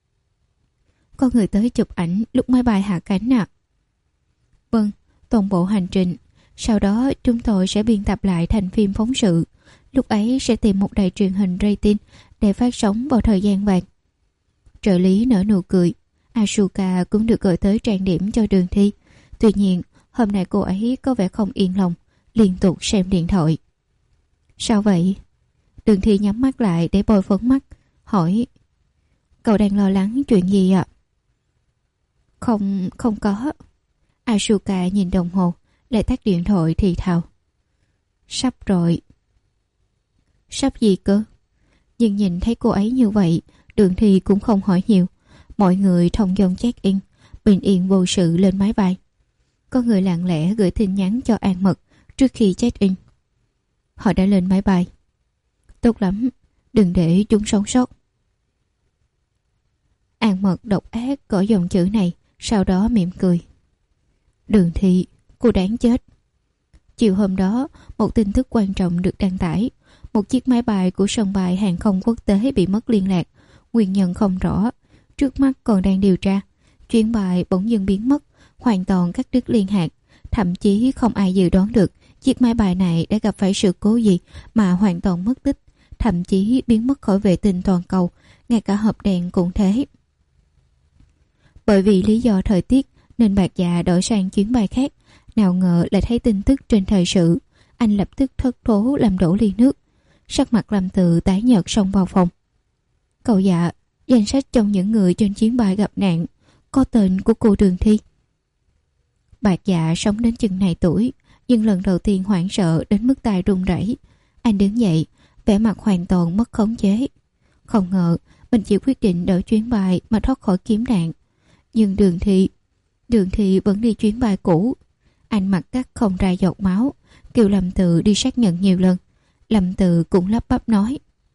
Có người tới chụp ảnh lúc máy bay hạ cánh à? Vâng, toàn bộ hành trình. Sau đó chúng tôi sẽ biên tập lại thành phim phóng sự. Lúc ấy sẽ tìm một đài truyền hình rating để phát sóng vào thời gian vàng. Trợ lý nở nụ cười. Asuka cũng được gọi tới trang điểm cho Đường Thi. Tuy nhiên, hôm nay cô ấy có vẻ không yên lòng, liên tục xem điện thoại. Sao vậy? Đường Thi nhắm mắt lại để bôi phấn mắt, hỏi. Cậu đang lo lắng chuyện gì ạ? Không, không có. Asuka nhìn đồng hồ, lại tắt điện thoại thì thào. Sắp rồi. Sắp gì cơ? Nhưng nhìn thấy cô ấy như vậy, Đường Thi cũng không hỏi nhiều. Mọi người thông dong check-in, bình yên vô sự lên máy bay. Có người lặng lẽ gửi tin nhắn cho An Mật trước khi check-in. Họ đã lên máy bay. Tốt lắm, đừng để chúng sống sót. An Mật độc ác gõ dòng chữ này, sau đó mỉm cười. Đường Thi, cô đáng chết. Chiều hôm đó, một tin tức quan trọng được đăng tải. Một chiếc máy bay của sân bay hàng không quốc tế bị mất liên lạc, nguyên nhân không rõ. Trước mắt còn đang điều tra. Chuyến bay bỗng dưng biến mất, hoàn toàn cắt đứt liên lạc. Thậm chí không ai dự đoán được chiếc máy bay này đã gặp phải sự cố gì mà hoàn toàn mất tích, thậm chí biến mất khỏi vệ tinh toàn cầu, ngay cả hộp đèn cũng thế. Bởi vì lý do thời tiết nên Bạch Dạ đổi sang chuyến bay khác. Nào ngờ lại thấy tin tức trên thời sự. Anh lập tức thất thố làm đổ ly nước. Sắc mặt Lâm Tự tái nhợt xông vào phòng. Cậu Dạ, danh sách trong những người trên chuyến bay gặp nạn có tên của cô Đường Thi. Bạch Dạ sống đến chừng này tuổi, nhưng lần đầu tiên hoảng sợ đến mức tai run rẩy. Anh đứng dậy, vẻ mặt hoàn toàn mất khống chế. Không ngờ mình chỉ quyết định đổi chuyến bay mà thoát khỏi kiếm nạn. Nhưng Đường Thi Đường Thi vẫn đi chuyến bay cũ. Anh mặt cắt không ra giọt máu, kêu Lâm Tự đi xác nhận nhiều lần. Lâm Tự cũng lắp bắp nói.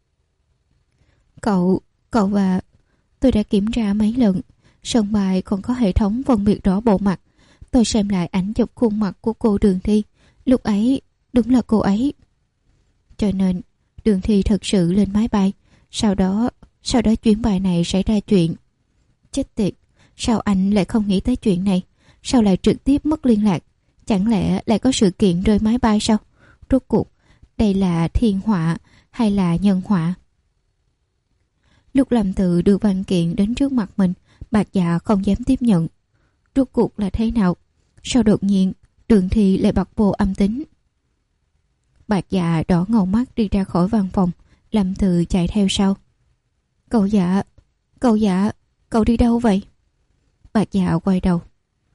Cậu, cậu và tôi đã kiểm tra mấy lần. Sân bay còn có hệ thống phân biệt rõ bộ mặt. Tôi xem lại ảnh chụp khuôn mặt của cô Đường Thi. Lúc ấy, đúng là cô ấy. Cho nên, Đường Thi thật sự lên máy bay. Sau đó, sau đó chuyến bay này xảy ra chuyện. Chết tiệt, sao anh lại không nghĩ tới chuyện này? Sao lại trực tiếp mất liên lạc? Chẳng lẽ lại có sự kiện rơi máy bay sao? Rốt cuộc, đây là thiên họa hay là nhân họa? Lúc Lâm Tự đưa văn kiện đến trước mặt mình, Bạch Dạ không dám tiếp nhận. Rốt cuộc là thế nào? Sao đột nhiên Đường Thi lại bật vô âm tính? Bạch Dạ đỏ ngầu mắt đi ra khỏi văn phòng. Lâm Tự chạy theo sau. Cậu Dạ, cậu Dạ, cậu đi đâu vậy? Bạch Dạ quay đầu.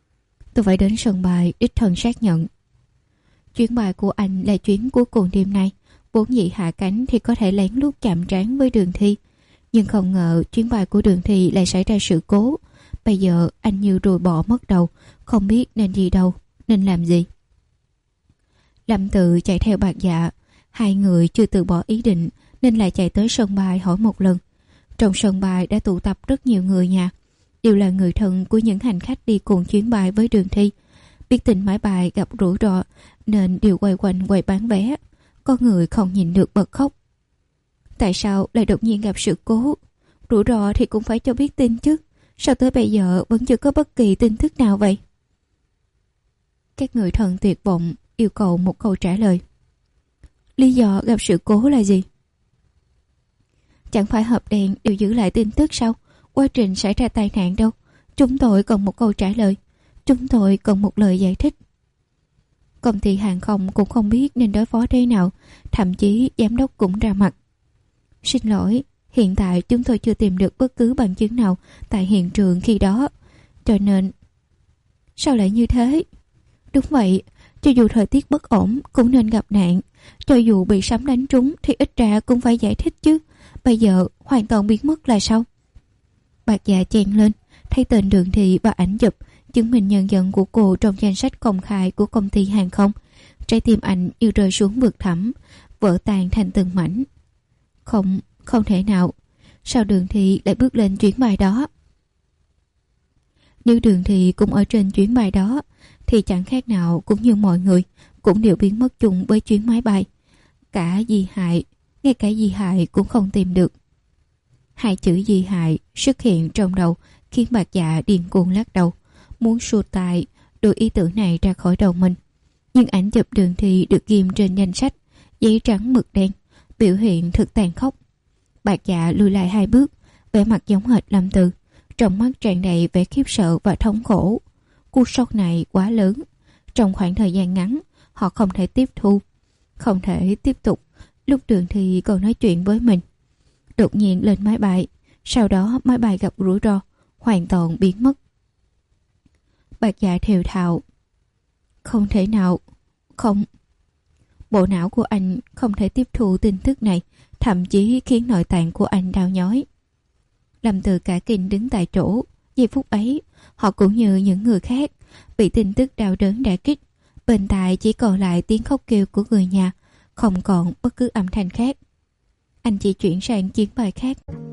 Tôi phải đến sân bay đích thân xác nhận. Chuyến bay của anh là chuyến cuối cùng đêm nay. Vốn dĩ hạ cánh thì có thể lén lút chạm trán với Đường Thi, nhưng không ngờ chuyến bay của Đường Thi lại xảy ra sự cố. Bây giờ anh như ruồi bọ mất đầu, không biết nên đi đâu, nên làm gì. Lâm Tự chạy theo Bạc Dạ. Hai người chưa từ bỏ ý định nên lại chạy tới sân bay hỏi một lần. Trong sân bay đã tụ tập rất nhiều người nhà, đều là người thân của những hành khách đi cùng chuyến bay với Đường Thi. Biết tin máy bay gặp rủi ro nên đều quay quanh quầy bán vé. Có người không nhìn được bật khóc. Tại sao lại đột nhiên gặp sự cố? Rủi ro thì cũng phải cho biết tin chứ. Sao tới bây giờ vẫn chưa có bất kỳ tin tức nào vậy? Các người thân tuyệt vọng yêu cầu một câu trả lời. Lý do gặp sự cố là gì? Chẳng phải hộp đèn đều giữ lại tin tức sao? Quá trình xảy ra tai nạn đâu? Chúng tôi cần một câu trả lời. Chúng tôi cần một lời giải thích. Công ty hàng không cũng không biết nên đối phó thế nào. Thậm chí giám đốc cũng ra mặt. Xin lỗi, hiện tại chúng tôi chưa tìm được bất cứ bằng chứng nào tại hiện trường khi đó. Cho nên... Sao lại như thế? Đúng vậy, cho dù thời tiết bất ổn cũng nên gặp nạn. Cho dù bị sấm đánh trúng thì ít ra cũng phải giải thích chứ. Bây giờ hoàn toàn biến mất là sao? Bạc Dạ chen lên, thấy tên Đường Thị và ảnh chụp chứng minh nhân dân của cô trong danh sách công khai của công ty hàng không. Trái tim anh như rơi xuống vực thẳm, vỡ tan thành từng mảnh. Không, không thể nào. Sao Đường Thị lại bước lên chuyến bay đó? Nếu Đường Thị cũng ở trên chuyến bay đó thì chẳng khác nào cũng như mọi người, cũng đều biến mất chung với chuyến máy bay. Cả Di Hại, ngay cả Di Hại cũng không tìm được. Hai chữ Di Hại xuất hiện trong đầu khiến Bạc Dạ điên cuồng lắc đầu, muốn xua tay đưa ý tưởng này ra khỏi đầu mình. Nhưng ảnh chụp Đường Thị được ghim trên danh sách, giấy trắng mực đen, biểu hiện thực tàn khốc. Bạc Dạ lùi lại hai bước, vẻ mặt giống hệt Lâm Từ, trong mắt tràn đầy vẻ khiếp sợ và thống khổ. Cú sốc này quá lớn, trong khoảng thời gian ngắn họ không thể tiếp thu, không thể tiếp tục. Lúc Đường Thị còn nói chuyện với mình, đột nhiên lên máy bay, sau đó máy bay gặp rủi ro, hoàn toàn biến mất. Bạc Dạ thều thào, không thể nào, không. Bộ não của anh không thể tiếp thu tin tức này, thậm chí khiến nội tạng của anh đau nhói. Lâm Từ cả kinh đứng tại chỗ. Giây phút ấy, họ cũng như những người khác bị tin tức đau đớn đả kích. Bên tai chỉ còn lại tiếng khóc kêu của người nhà, không còn bất cứ âm thanh khác. Anh chỉ chuyển sang chuyến bay khác.